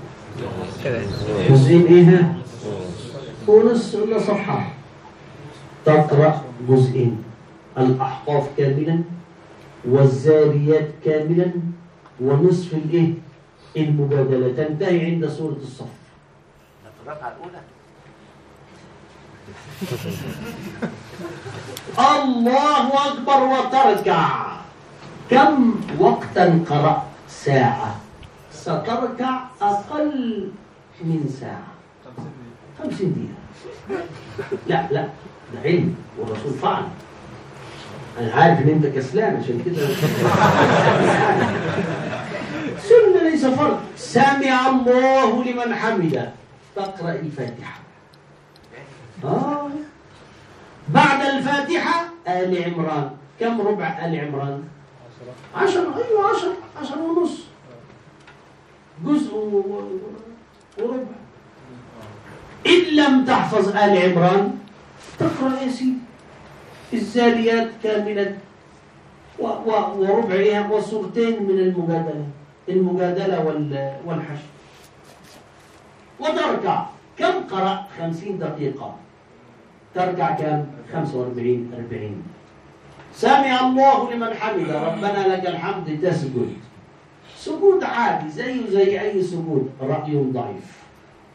جزئين إيه؟ ونص ولا صفحة. تقرأ جزئين: الأحقاف كاملا، والزاريات كاملا، ونصف الإيه؟ المجادلة. تنتهي عند سورة الصف. الركعة الأولى. الله أكبر وتركع. كم وقتا قرأت؟ ساعة. ستركع أقل من ساعة، خمسين دقيقة. لا لا، ده علم والرسول فعل. أنا عارف إن أنت كسلان عشان كده. سنة ليس فرض. سمع الله لمن حمده، تقرأ الفاتحة. آه. بعد الفاتحة آل عمران. كم ربع آل عمران؟ عشر. أيوة عشر، عشر ونص، جزء وربع. إن لم تحفظ آل عمران تقرأ يا سيدي الزاريات كاملا وربعها وصورتين من المجادلة، المجادلة والحشر. وتركع. كم قرأ؟ خمسين دقيقة. تركع كم؟ خمسة وأربعين أربعين. سمع الله لمن حمده، ربنا لك الحمد، تسجد. سجود عادي زيه زي أي سجود. رأي ضعيف.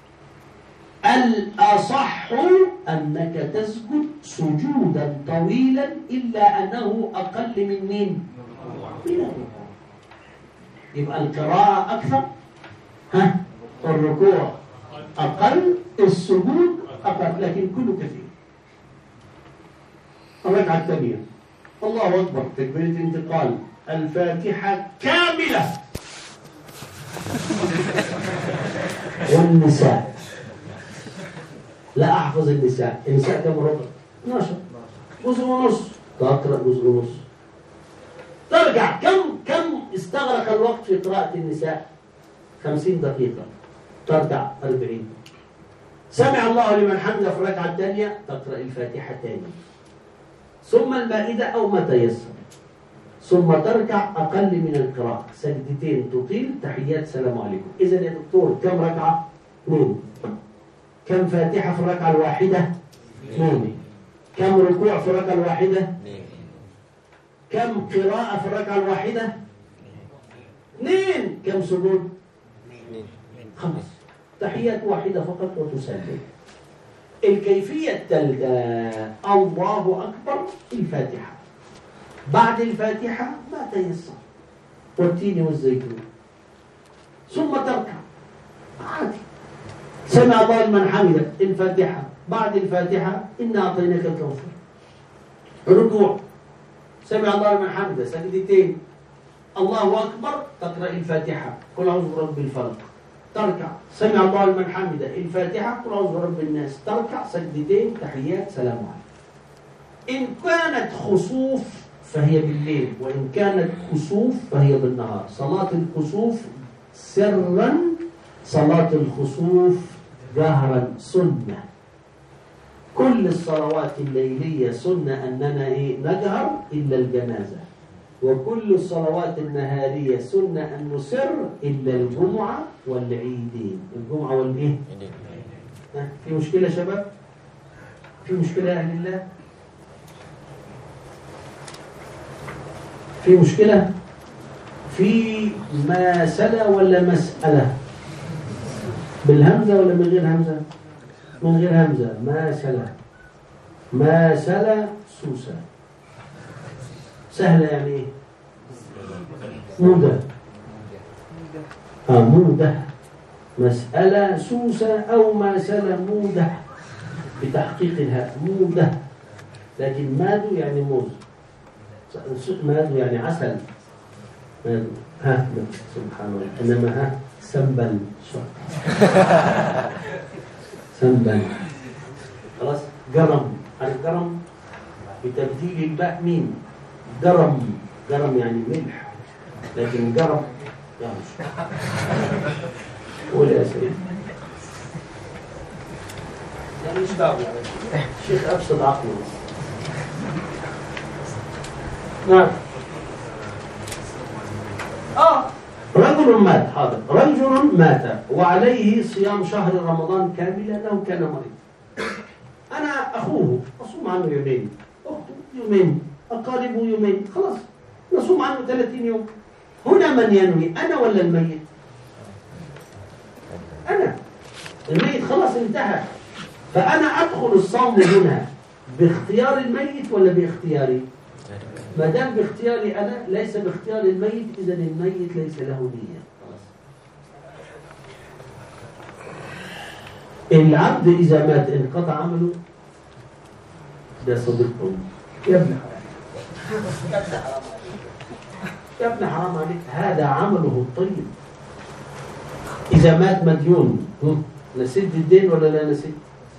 الأصح أنك تسجد سجودا طويلا إلا أنه أقل من مين؟ من الركوع. يبقى القراءة أكثر، ها؟ الركوع أقل، السجود أقل، لكن كله كثير. الركعة الثانية: الله أكبر، تكبيرة انتقال، الفاتحة كاملة. والنساء. لا أحفظ النساء. النساء كم ربع؟ اثناشر جزء ونص، تقرأ جزء ونص. ترجع كم كم استغرق الوقت في قراءة النساء؟ خمسين دقيقة، ترجع أربعين. سمع الله لمن حمده في الركعة الثانية، تقرأ الفاتحة ثاني، ثم المائدة أو ما تيسر، ثم تركع أقل من القراءة، سجدتين تطيل، تحيات سلام عليكم. إذا يا دكتور كم ركعة؟ اثنين. كم فاتحة في الركعة الواحدة؟ اثنين. كم ركوع في الركعة الواحدة؟ كم قراءة في الركعة الواحدة؟ اثنين. كم سجود؟ خمس. تحيات واحدة فقط وتسلم. الكيفية الثالثة الله أكبر في الفاتحة، بعد الفاتحة ما تيسر، والتين والزيتون، ثم تركع عادي. سمع الله لمن حمده الفاتحة، بعد الفاتحة إنا أعطيناك الكوثر. ركوع، سمع الله لمن حمده، سجدتين، الله أكبر، تقرأ الفاتحة، قل أعوذ برب الفلق، تركع، سمع الله لمن حمده الفاتحة، قل أعوذ برب الناس، تركع، سجدتين، تحيات سلام عليكم. إن كانت خسوف فهي بالليل، وإن كانت كسوف فهي بالنهار. صلاة الكسوف سرا، صلاة الخسوف جهرا سنة. كل الصلوات الليلية سنة أننا إيه نجهر إلا الجنازة، وكل الصلوات النهارية سنة أن نسر إلا الجمعة والعيدين. الجمعة والإيه؟ في مشكلة شباب؟ في مشكلة يا أهل الله؟ في مشكلة؟ في مسألة ولا مسألة؟ بالهمزة ولا من غير همزة؟ من غير همزة. مسألة مسألة سوسة. سهلة يعني إيه؟ مودة. آه مودة. مسألة سوسة أو مسألة مودة بتحقيق الهاء، مودة. لكن مادو يعني موز، مادو يعني عسل، مادو ها سبحان الله. إنما ها سنبل سنبل خلاص. جرم، عارف جرم بتبديل الباء مين؟ جرم، جرم يعني ملح، لكن جرم يعني مش. قول يا سيدي. يعني مش دعوة يعني. الشيخ أفسد عقله. نعم. آه رجل مات، حاضر، رجل مات وعليه صيام شهر رمضان كاملا لأنه كان مريض. أنا أخوه أصوم عنه يومين، أخته يومين، أقاربه يومين، خلاص نصوم عنه ثلاثين يوم. هنا من ينوي، أنا ولا الميت؟ أنا. الميت خلاص انتهى، فأنا أدخل الصوم هنا باختيار الميت ولا باختياري؟ ما دام باختياري أنا ليس باختيار الميت، إذا الميت ليس له نية. العبد إذا مات انقطع عمله. ده صديقكم يا ابن حرام، يا ابن حرام عليك، هذا عمله الطيب. إذا مات مديون، نسد الدين ولا لا نسد؟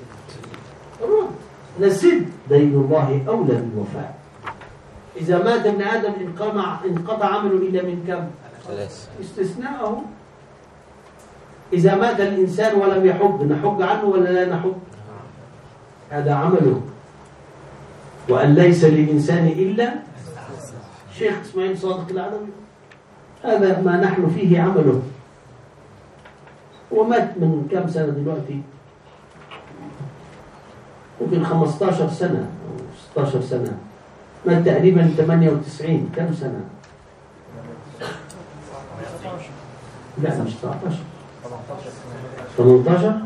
نسد. دين الله أولى بالوفاء. إذا مات ابن آدم انقطع انقطع عمله إلى من كم؟ استثناءه. إذا مات الإنسان ولم يحج نحج عنه ولا لا نحج؟ هذا عمله. وأن ليس للإنسان إلا شيخ إسماعيل صادق العلوي، هذا ما نحن فيه عمله. ومات من كم سنة دلوقتي؟ ممكن خمسة عشر سنة أو ستة عشر سنة. مات تقريبا ثمانية وتسعين. كم سنة؟ لا مش تسعة عشر، ثمانية عشر،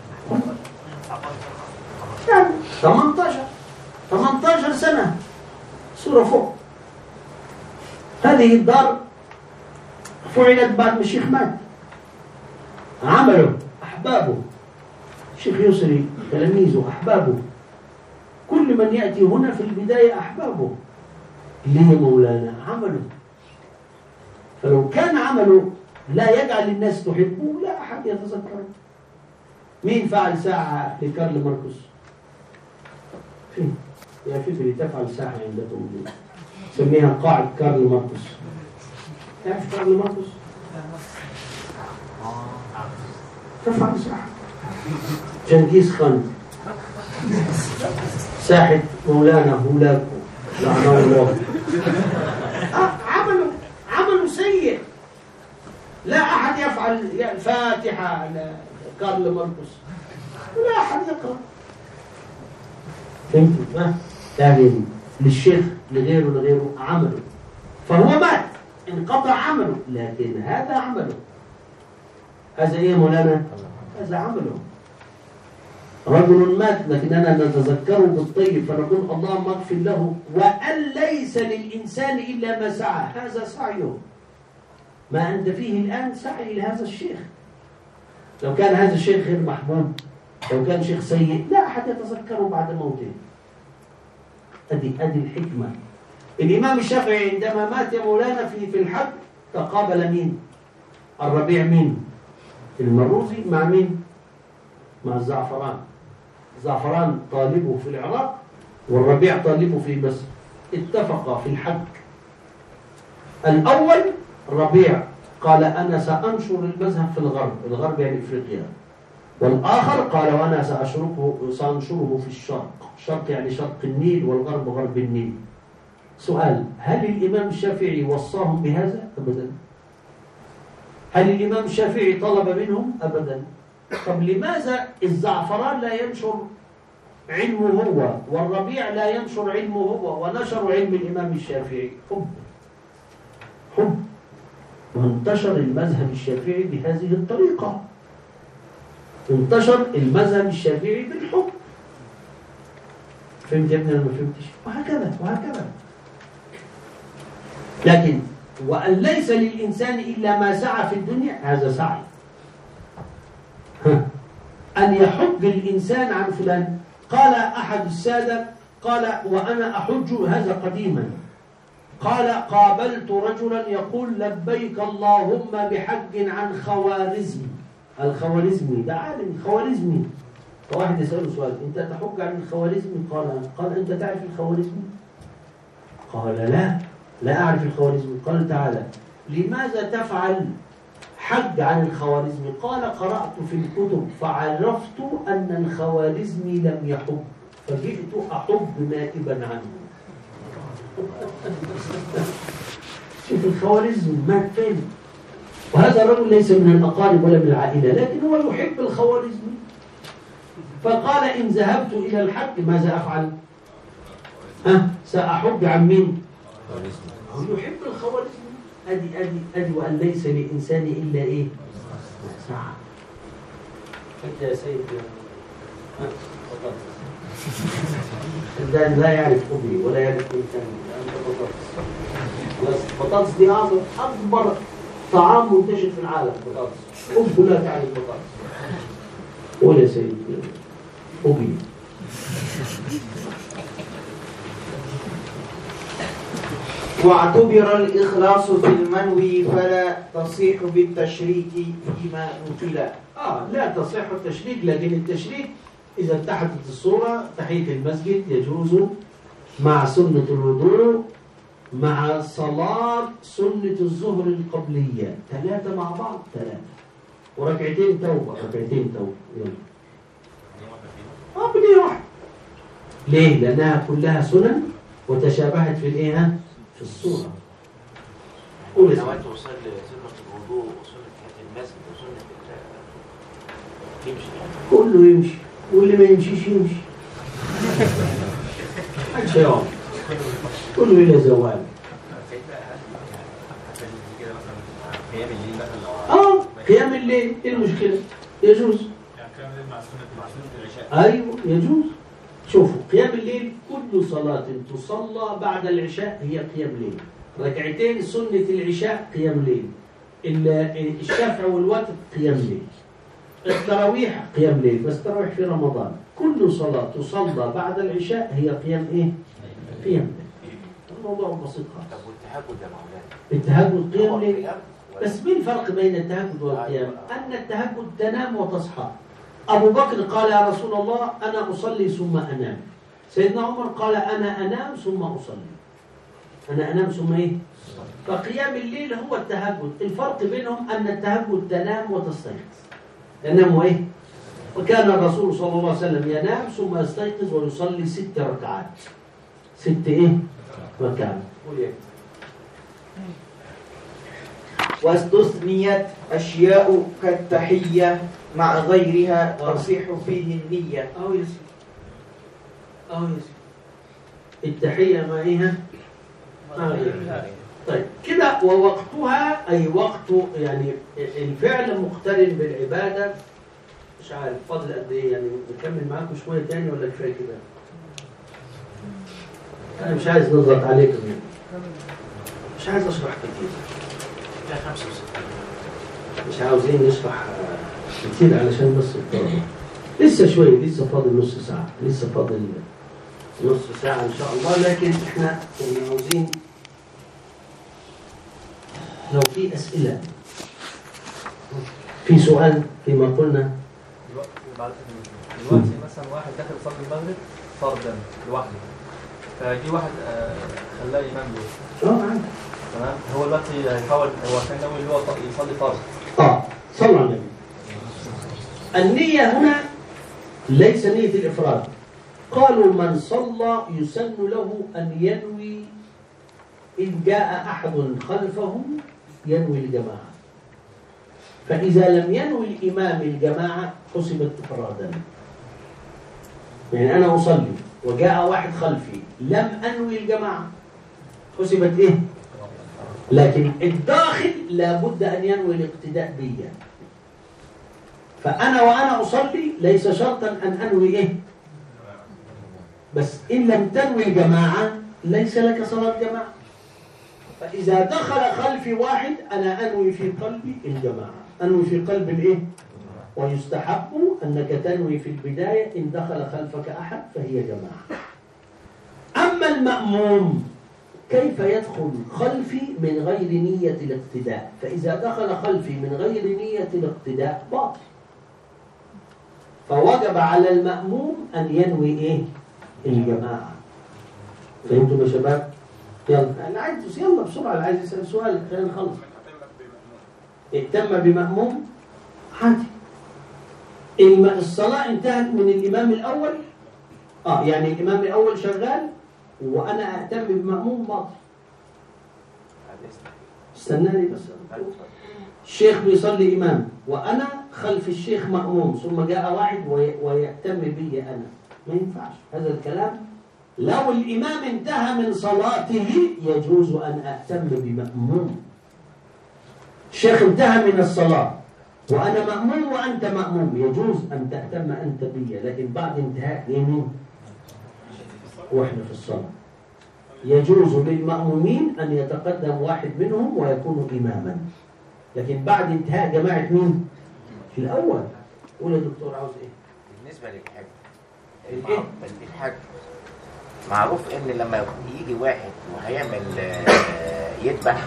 يعني ثمانية عشر ثمانية عشر سنة. سورة فوق. هذه الدار فعلت بعد ما الشيخ مات. عمله أحبابه، الشيخ يسري، تلاميذه، أحبابه، كل من يأتي هنا في البداية أحبابه. ليه مولانا؟ عمله. فلو كان عمله لا يجعل الناس تحبه لا أحد يتذكره. مين فعل ساعة لكارل ماركوس؟ فين؟ يا فكري تفعل ساحة عندكم دي سميها قاعدة كارل ماركوس. تعرف كارل ماركوس؟ تفعل ساحة جنكيز خان ساحة مولانا هولاكو لعنه الله. عملوا عملوا سيء، لا أحد يفعل الفاتحة على كارل ماركوس ولا أحد يقرأ. فهمت؟ ها؟ لكن للشيخ لغيره لغيره عمله، فهو مات انقطع عمله، لكن هذا عمله. هذا ايه مولانا؟ هذا عمله. رجل مات لكننا نتذكره بالطيب فنقول اللهم اغفر له، وأن ليس للإنسان إلا ما سعى. هذا سعيه، ما أنت فيه الآن سعي لهذا الشيخ. لو كان هذا الشيخ غير محبوب، لو كان شيخ سيء، لا أحد يتذكره بعد موته. أدي أدي الحكمة. الإمام الشافعي عندما مات يا مولانا في في الحج تقابل مين؟ الربيع مين؟ المروزي مع مين؟ مع الزعفران. الزعفران طالبه في العراق والربيع طالبه في مصر. اتفقا في الحج. الأول الربيع قال أنا سأنشر المذهب في الغرب، الغرب يعني إفريقيا. والآخر قال وأنا سأشركه سأنشره في الشرق، الشرق يعني شرق النيل والغرب غرب النيل. سؤال: هل الإمام الشافعي وصاهم بهذا؟ أبدا. هل الإمام الشافعي طلب منهم؟ أبدا. طب لماذا الزعفران لا ينشر علمه هو والربيع لا ينشر علمه هو ونشر علم الإمام الشافعي؟ حب حب وانتشر المذهب الشافعي بهذه الطريقة. انتشر المذهب الشافعي بالحب. فهمت يا ابني ولا ما فهمتش؟ وهكذا وهكذا. لكن وأن ليس للإنسان إلا ما سعى في الدنيا، هذا سعي. أن يحج الإنسان عن فلان. قال أحد السادة قال وأنا أحج، هذا قديما، قال قابلت رجلا يقول لبيك اللهم بحج عن خوارزم. الخوارزمي ده عالم خوارزمي. فواحد يسأله سؤال: أنت تحج عن الخوارزمي؟ قال قال أنت تعرف الخوارزمي؟ قال لا لا أعرف الخوارزمي. قال تعالى لماذا تفعل حج عن الخوارزمي؟ قال قرأت في الكتب فعرفت أن الخوارزمي لم يحج فجئت أحج نائبا عنه. شوف الخوارزمي مات فين؟ وهذا الرجل ليس من الأقارب ولا من العائلة، لكن هو يحب الخوارزمي. فقال إن ذهبت إلى الحج ماذا أفعل؟ ها سأحج عن مين؟ هو يحب الخوارزمي. أدي أدي أدي وأن ليس للإنسان إلا إيه؟ ما سعى. أنت يا سيد ده لا يعرف أبي ولا يعرف إنسان. أنت بطاطس. بس بطاطس دي أعظم أكبر طعام منتشر في العالم. بطاطس. أب لا تعرف بطاطس. قول يا سيد أبي. واعتبر الإخلاص في المنوي فلا تصيح بالتشريك فيما نقل. آه لا تصح التشريك، لكن التشريك إذا اتحدت الصورة تحية المسجد يجوز مع سنة الوضوء مع صلاة سنة الظهر القبلية، ثلاثة مع بعض ثلاثة وركعتين توبة ركعتين توبة يلا. آه بدي واحد. ليه؟ لأنها كلها سنن وتشابهت في الإيه؟ في الصورة. قول لو أنت وصل لسنة الوضوء وسنة المسجد وسنة يمشي كله يمشي واللي ما يمشيش يمشي. محدش يقعد كله إلى زوال. اه قيام الليل ايه المشكلة؟ يجوز. ايوه يجوز. شوفوا قيام الليل كل صلاة تصلى بعد العشاء هي قيام ليل. ركعتين سنة العشاء قيام ليل. الشفع والوتر قيام ليل. التراويح قيام ليل، بس التراويح في رمضان. كل صلاة تصلى بعد العشاء هي قيام ايه؟ قيام ليل. الموضوع بسيط خالص. طب والتهجد يا مولانا؟ التهجد قيام ليل. بس ما الفرق بين التهجد والقيام؟ أن التهجد تنام وتصحى. أبو بكر قال يا رسول الله أنا أصلي ثم أنام، سيدنا عمر قال أنا أنام ثم أصلي. أنا أنام ثم إيه؟ فقيام الليل هو التهجد. الفرق بينهم أن التهجد تنام وتستيقظ. تنام وإيه؟ وكان الرسول صلى الله عليه وسلم ينام ثم يستيقظ ويصلي ست ركعات. ست إيه؟ ركعات. واستثنيت أشياء كالتحية مع غيرها تصح فيه النية. أو يسير أو يسير التحية مع إيها؟ مع غيرها. طيب كده ووقتها أي وقت يعني الفعل مقترن بالعبادة. مش عارف فاضل قد إيه يعني نكمل معاكم شوية تاني ولا كفاية كده؟ أنا مش عايز نضغط عليكم يعني. مش عايز أشرح كتير. لا خمسة وستين. مش عاوزين نشرح كتير علشان بس الطلبة. لسه شوية لسه فاضل نص ساعة لسه فاضل نص ساعة إن شاء الله. لكن إحنا يعني عاوزين لو في أسئلة في سؤال فيما قلنا. دلوقتي مثلا واحد داخل يصلي المغرب فرضا لوحده، فجي واحد آه خلاه إمام له. اه عادي. تمام. هو دلوقتي هيحاول هو كان ناوي اللي هو يصلي فرض. اه صلوا على النبي. النية هنا ليس نية الإفراد. قالوا من صلى يسن له أن ينوي إن جاء أحد خلفه ينوي الجماعة. فإذا لم ينوي الإمام الجماعة حسبت إفرادا. يعني أنا أصلي وجاء واحد خلفي لم أنوي الجماعة حسبت إيه؟ لكن الداخل لابد أن ينوي الاقتداء بي. فأنا وأنا أصلي ليس شرطا أن أنوي إيه؟ بس إن لم تنوي الجماعة ليس لك صلاة جماعة. فإذا دخل خلفي واحد أنا أنوي في قلبي الجماعة، أنوي في قلب الإيه؟ ويستحب أنك تنوي في البداية إن دخل خلفك أحد فهي جماعة. أما المأموم كيف يدخل خلفي من غير نية الاقتداء؟ فإذا دخل خلفي من غير نية الاقتداء باطل. فوجب على المأموم أن ينوي إيه؟ الجماعة. فهمتم يا شباب؟ يلا اللي عايز يلا بسرعة اللي عايز يسأل سؤال خلينا نخلص. اهتم بمأموم عادي. الصلاة انتهت من الإمام الأول آه يعني الإمام الأول شغال وأنا أهتم بمأموم باطل. استناني بس. الشيخ بيصلي إمام وأنا خلف الشيخ مأموم ثم جاء واحد ويهتم بي أنا، ما ينفعش هذا الكلام. لو الإمام انتهى من صلاته يجوز أن أهتم بمأموم. الشيخ انتهى من الصلاة وأنا مأموم وأنت مأموم يجوز أن تهتم أنت بي، لكن بعد انتهاء يمين وإحنا في الصلاة يجوز للمأمومين أن يتقدم واحد منهم ويكون إماما، لكن بعد انتهاء جماعة مين؟ في الأول. قول يا دكتور عاوز إيه؟ بالنسبة للحج الحج الحج معروف إن لما يجي واحد وهيعمل يذبح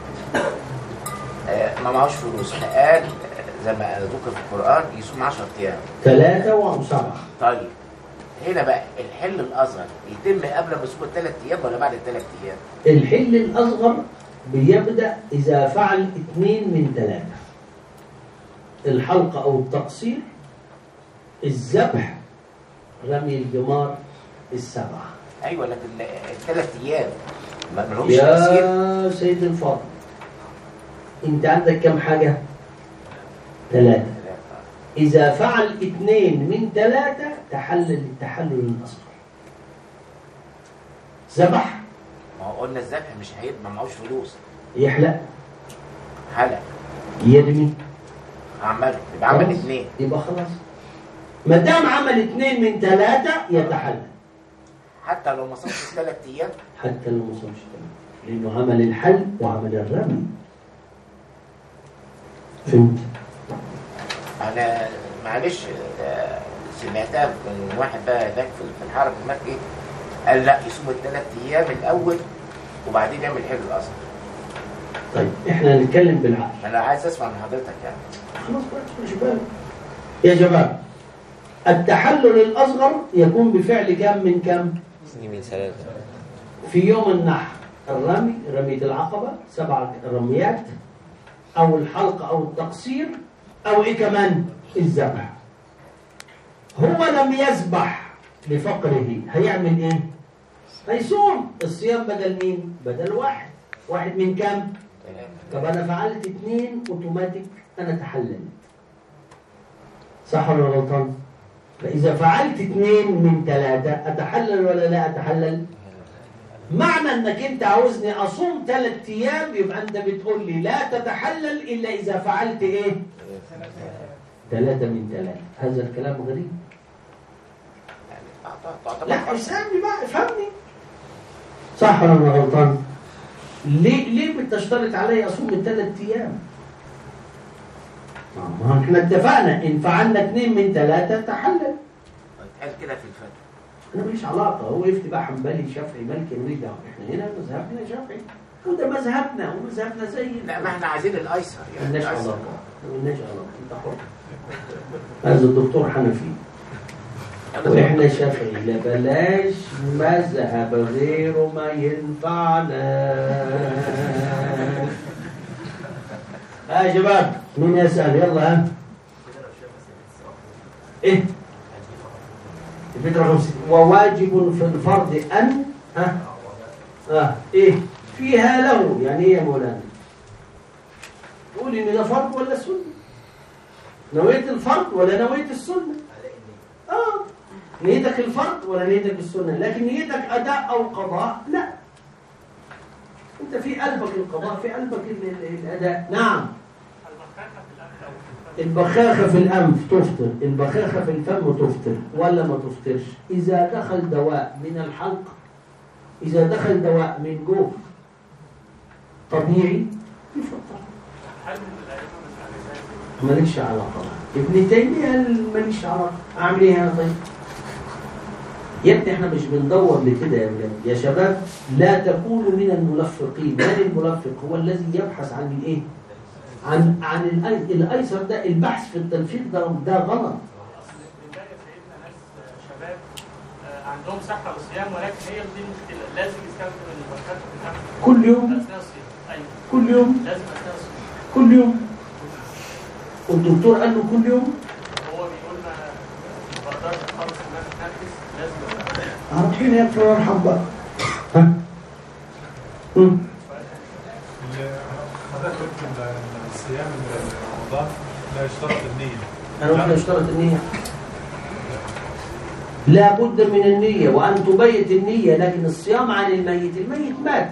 ما معهوش فلوس، فقال زي ما ذكر في القرآن يصوم عشرة أيام ثلاثة أو سبعة. طيب هنا بقى الحل الأصغر يتم قبل ما يصوم الثلاث أيام ولا بعد الثلاث أيام؟ الحل الأصغر بيبدأ إذا فعل اثنين من ثلاثة: الحلقة أو التقصير، الذبح، رمي الجمار، السبعة. أيوة لكن الثلاث أيام ما لهمش تأثير يا سيد الفاضل. أنت عندك كم حاجة؟ ثلاثة. إذا فعل اثنين من ثلاثة تحلل التحلل الأصغر. ذبح، ما هو قلنا الذبح مش هيبقى ما معهوش فلوس. يحلق، حلق، يرمي، عمله يبقى عمل اثنين، يبقى خلاص. ما دام عمل اثنين من ثلاثة يتحلل حتى لو ما صامش ثلاث أيام. حتى لو ما صامش ثلاث، لأنه عمل الحل وعمل الرمي. فهمت؟ أنا معلش سمعتها من واحد بقى هناك في الحرم المكي قال لا يصوم الثلاث أيام الأول وبعدين يعمل الحل الأصغر. طيب احنا هنتكلم بالعقل. أنا عايز أسمع من حضرتك يعني. خلاص بقى يا شباب. يا شباب التحلل الأصغر يكون بفعل كم من كم؟ من ثلاثة. في يوم النحر الرمي، رمية العقبة سبع رميات، أو الحلق أو التقصير، أو إيه كمان؟ الذبح. هو لم يذبح لفقره، هيعمل إيه؟ هيصوم. الصيام بدل مين؟ بدل واحد. واحد من كم؟ طب أنا فعلت اثنين أوتوماتيك، أنا تحللت. صح ولا غلطان؟ فإذا فعلت اثنين من ثلاثة أتحلل ولا لا أتحلل؟ معنى أنك أنت عاوزني أصوم ثلاث أيام يبقى أنت بتقول لي لا تتحلل إلا إذا فعلت إيه؟ ثلاثة من ثلاثة. هذا الكلام غريب. لا افهمني بقى، افهمني. صح ولا غلطان؟ ليه ليه بتشترط علي أصوم الثلاث أيام؟ ما احنا اتفقنا ان فعلنا اثنين من ثلاثة تحلل. قال كده في الفتوى. انا ماليش علاقة، هو يفتي بقى حنبلي شافعي مالكي ماليش دعوة، احنا هنا مذهبنا شافعي وده مذهبنا ومذهبنا زي لا ما احنا عايزين الايسر يعني. مالناش علاقة، مالناش علاقة، انت حر. هذا الدكتور حنفي واحنا شافعي، لا بلاش مذهب غيره ما ينفعنا. ها يا شباب مين يسأل؟ يلا ها. ايه الفكرة خمسين. وواجب في الفرض أن ها اه ايه فيها له، يعني ايه يا مولانا؟ تقول ان ده فرض ولا سنة؟ نويت الفرض ولا نويت السنة؟ اه نيتك الفرض ولا نيتك السنة، لكن نيتك أداء أو قضاء لا. انت في قلبك القضاء، في قلبك الأداء. نعم. البخاخة في الأنف تفطر، البخاخة في الفم تفطر ولا ما تفطرش؟ إذا دخل دواء من الحلق، إذا دخل دواء من جوف طبيعي يفطر. ماليش علاقة. ابن تيمية ماليش علاقة. أعمل إيه أنا طيب؟ يا ابني احنا مش بندور لكده يا ولاد يا شباب. لا تكونوا من الملفقين. من الملفق هو الذي يبحث عن الايه؟ عن عن الايسر. ده البحث في التلفيق ده ده غلط. شباب عندهم صحه وصيام ولكن هي دي المشكله، لازم يستخدم البركات كل يوم اثناء الصيام. ايوه كل يوم لازم اثناء الصيام كل يوم. والدكتور قال له كل يوم. هو بيقول ما بقدرش خالص ان انا اتنفس، لازم عارفين يا دكتور ارحم بقى. ها امم حضرتك قلت الصيام رمضان لا يشترط النية. انا قلت اشترط النية. لا بد من النية وأن تبيت النية، لكن الصيام عن الميت، الميت مات.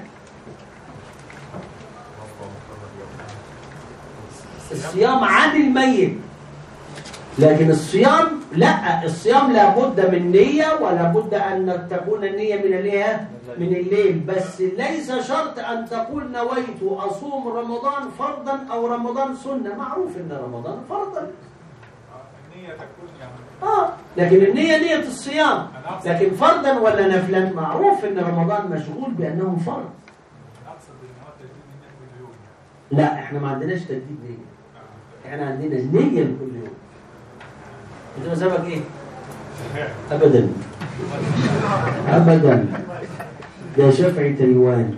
الصيام عن الميت، لكن الصيام لا. الصيام لا بد من نية ولا بد أن تكون النية من الايه؟ من الليل. بس ليس شرط أن تقول نويت أصوم رمضان فرضا أو رمضان سنة. معروف أن رمضان فرضا. النية تكون يعني آه لكن النية نية الصيام. لكن فرضا ولا نفلا معروف أن رمضان مشغول بأنه فرض. أقصد إن هو تجديد النية كل يوم. لا احنا ما عندناش تجديد نية. احنا عندنا النية لكل يوم. انت مذهبك ايه؟ ابدا ابدا. ده شافعي تايواني.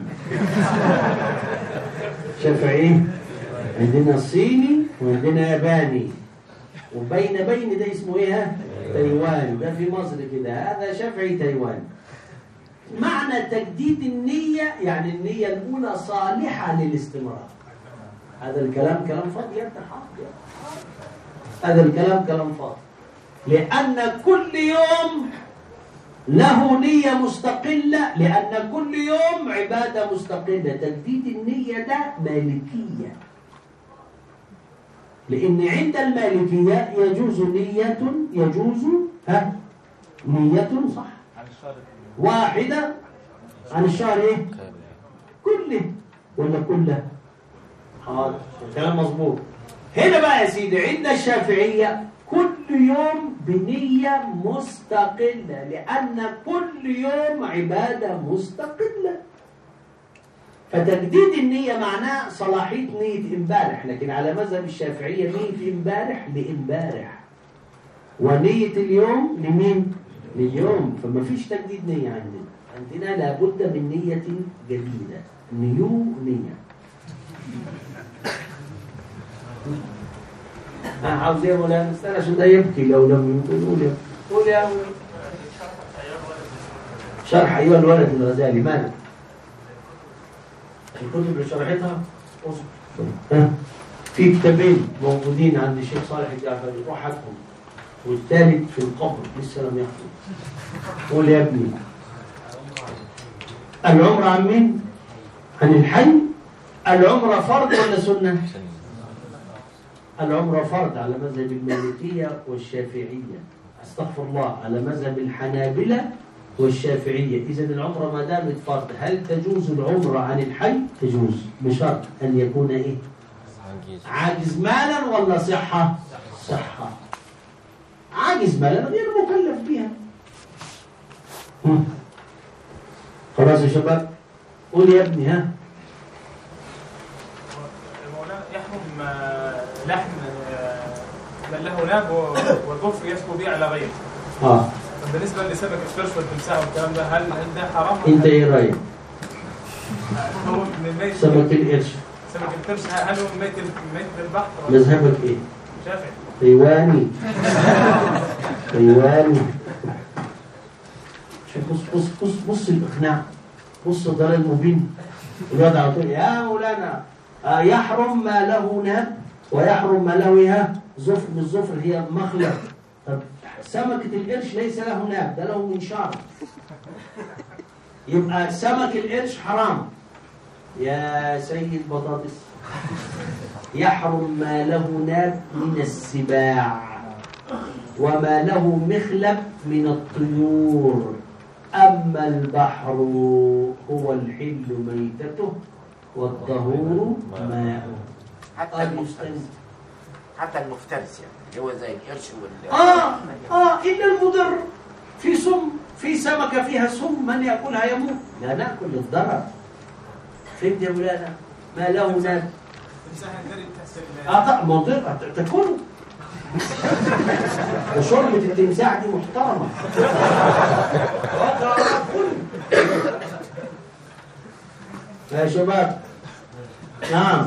شافعي عندنا صيني وعندنا ياباني وبين بين ده اسمه ايه؟ تايواني. ده في مصر كده. هذا شافعي تايواني. معنى تجديد النية يعني النية الأولى صالحة للاستمرار. هذا الكلام كلام فاضي يا ابن الحق. هذا الكلام كلام فاضي، لأن كل يوم له نية مستقلة، لأن كل يوم عبادة مستقلة. تجديد النية ده مالكية، لأن عند المالكية يجوز نية يجوز ها نية صح واحدة عن الشهر ايه؟ كله ولا كله؟ حاضر الكلام مظبوط. هنا بقى يا سيدي عند الشافعية كل يوم بنية مستقلة، لأن كل يوم عبادة مستقلة. فتجديد النية معناه صلاحية نية امبارح، لكن على مذهب الشافعية نية امبارح لامبارح. ونية اليوم لمين؟ لليوم. فما فيش تجديد نية عندنا. عندنا لابد من نية جديدة. نيو نية. أنا عاوز إيه ولا نستنى عشان ده يبكي لو لم يقول يا قول يا شرح أيها الولد الغزالي مالك؟ الكتب اللي شرحتها ها في كتابين موجودين عند الشيخ صالح الجعفري روح هاتهم، والثالث في القبر لسه لم يخلص. قول يا ابني العمرة عن مين؟ عن الحي. العمرة فرض ولا سنة؟ العمرة فرض على مذهب المالكية والشافعية، استغفر الله، على مذهب الحنابلة والشافعية. إذن العمرة ما دامت فرض، هل تجوز العمرة عن الحي؟ تجوز بشرط أن يكون إيه؟ عاجز مالا ولا صحة؟ صحة. عاجز مالا غير مكلف بها. خلاص يا شباب، قول يا ابني. ها يحرم لحم من له ناب والظفر يسكو به على غيره. اه بالنسبه لسمك القرش والتمساح والكلام ده، هل هل ده حرام؟ انت ايه رايك؟ هو من الميت سمك القرش. سمك القرش هل هو ميت ميت البحر؟ مذهبك ايه؟ شافعي. ايواني ايواني. بص بص بص بص الاقناع، بص الضلال المبين. الواد على طول يا مولانا آه يحرم ما له ناب ويحرم ما له زفر. من الزفر هي مخلق. طب سمكة القرش ليس له ناب، ده له منشار، يبقى سمك القرش حرام. يا سيد بطاطس يحرم ما له ناب من السباع وما له مخلب من الطيور. أما البحر هو الحل ميتته والطهور ماءه. حتى المفترس حتى المفترس يعني اللي هو زي القرش وال آه آه إلا المضر. في سم، في سمكة فيها سم، من يأكلها يموت. لا نأكل للضرر. فهمت يا مولانا؟ ما له ناب. اه طبعا مضر تاكله. وشربة التمساح دي محترمة. يا شباب نعم.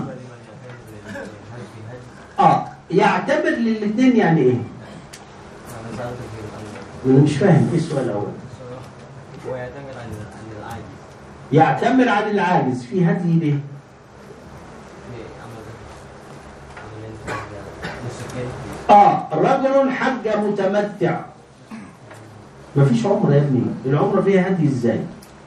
اه يعتبر للاثنين يعني ايه؟ انا مش فاهم ايه السؤال الاول. هو يعتمد عن العاجز. يعتمد عن العاجز في هدي ليه؟ اه رجل حج متمتع. مفيش عمره يا ابني. العمره فيها هدي ازاي؟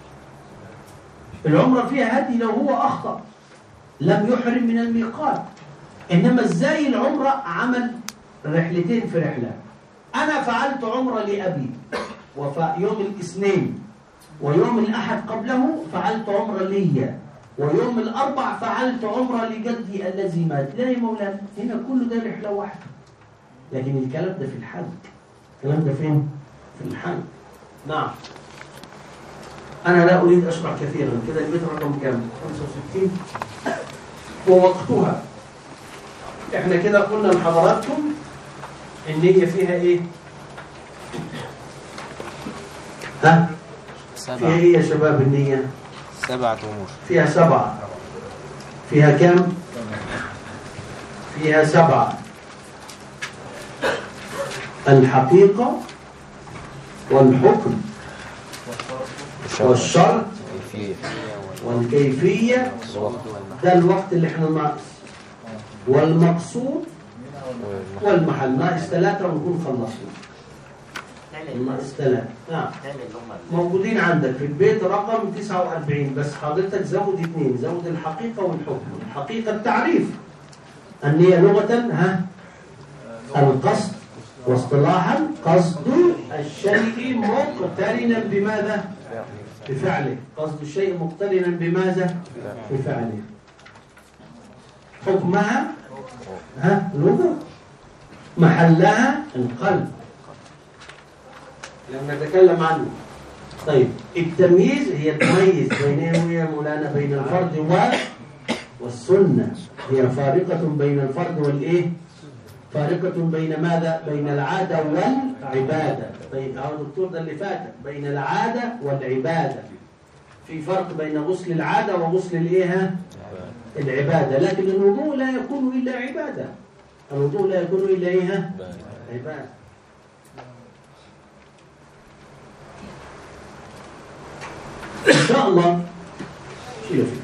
العمره فيها هدي لو هو اخطأ لم يحرم من الميقات. انما ازاي العمره عمل رحلتين في رحله. انا فعلت عمره لابي ويوم الاثنين، ويوم الاحد قبله فعلت عمره لي، ويوم الاربع فعلت عمره لجدي الذي مات. لا يا مولانا، هنا كله ده رحله واحده. لكن الكلام ده في الحج. الكلام ده فين؟ في الحج. نعم. أنا لا أريد أشرح كثيرا. كده البيت رقم كام؟ خمسة وستين. ووقتها. إحنا كده قلنا لحضراتكم النية فيها إيه؟ ها؟ سبعة. فيها إيه يا شباب النية؟ سبعة أمور. فيها سبعة. فيها كام؟ فيها سبعة. الحقيقة والحكم والشرط والكيفية، ده الوقت اللي احنا ناقص، والمقصود والمحل. ناقص ثلاثة ونكون خلصنا. ناقص ثلاثة. نعم موجودين عندك في البيت رقم تسعة وأربعين. بس حضرتك زود اثنين، زود الحقيقة والحكم. الحقيقة التعريف. النية لغة ها القصد، واصطلاحا قصد الشيء مقترنا بماذا؟ بفعله. قصد الشيء مقترنا بماذا؟ بفعله. حكمها ها لغة، محلها القلب لما نتكلم عنه. طيب التمييز هي تميز بين يا مولانا بين الفرد والسنة. هي فارقة بين الفرد والايه؟ فارقة بين ماذا؟ بين العادة والعبادة. بين أو دكتور ده اللي فاتك بين العادة والعبادة. في فرق بين غسل العادة وغسل الإيه؟ العبادة. لكن الوضوء لا يكون إلا عبادة. الوضوء لا يكون إلا إيه؟ عبادة. إن شاء الله شيلوا فيه.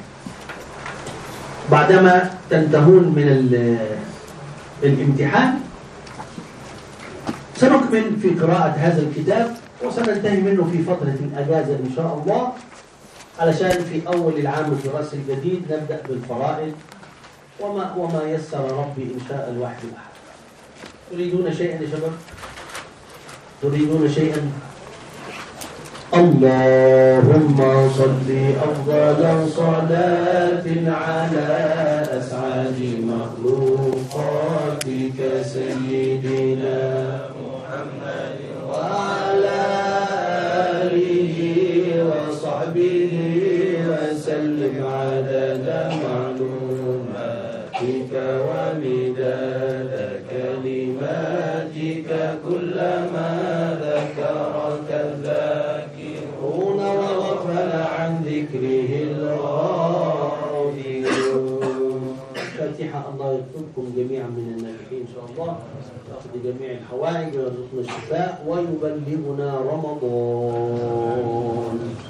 بعدما تنتهون من الامتحان سنكمل في قراءة هذا الكتاب وسننتهي منه في فترة الأجازة إن شاء الله، علشان في أول العام الدراسي الجديد نبدأ بالفرائض وما وما يسر ربي إن شاء الواحد الأحد. تريدون شيئا يا شباب؟ تريدون شيئا؟ اللهم صل أفضل صلاة على أسعد مخلوقاتك سيدنا محمد وعلى آله وصحبه وسلم عدد معلوماتك ومداد كلماتك كلما ذكرك الذاكرون وغفل عن ذكره الغافلون. فاتحة. الله يكتبكم جميعا من الناجحين إن شاء الله، يأخذ جميع الحوائج ويرزقنا الشفاء ويبلغنا رمضان.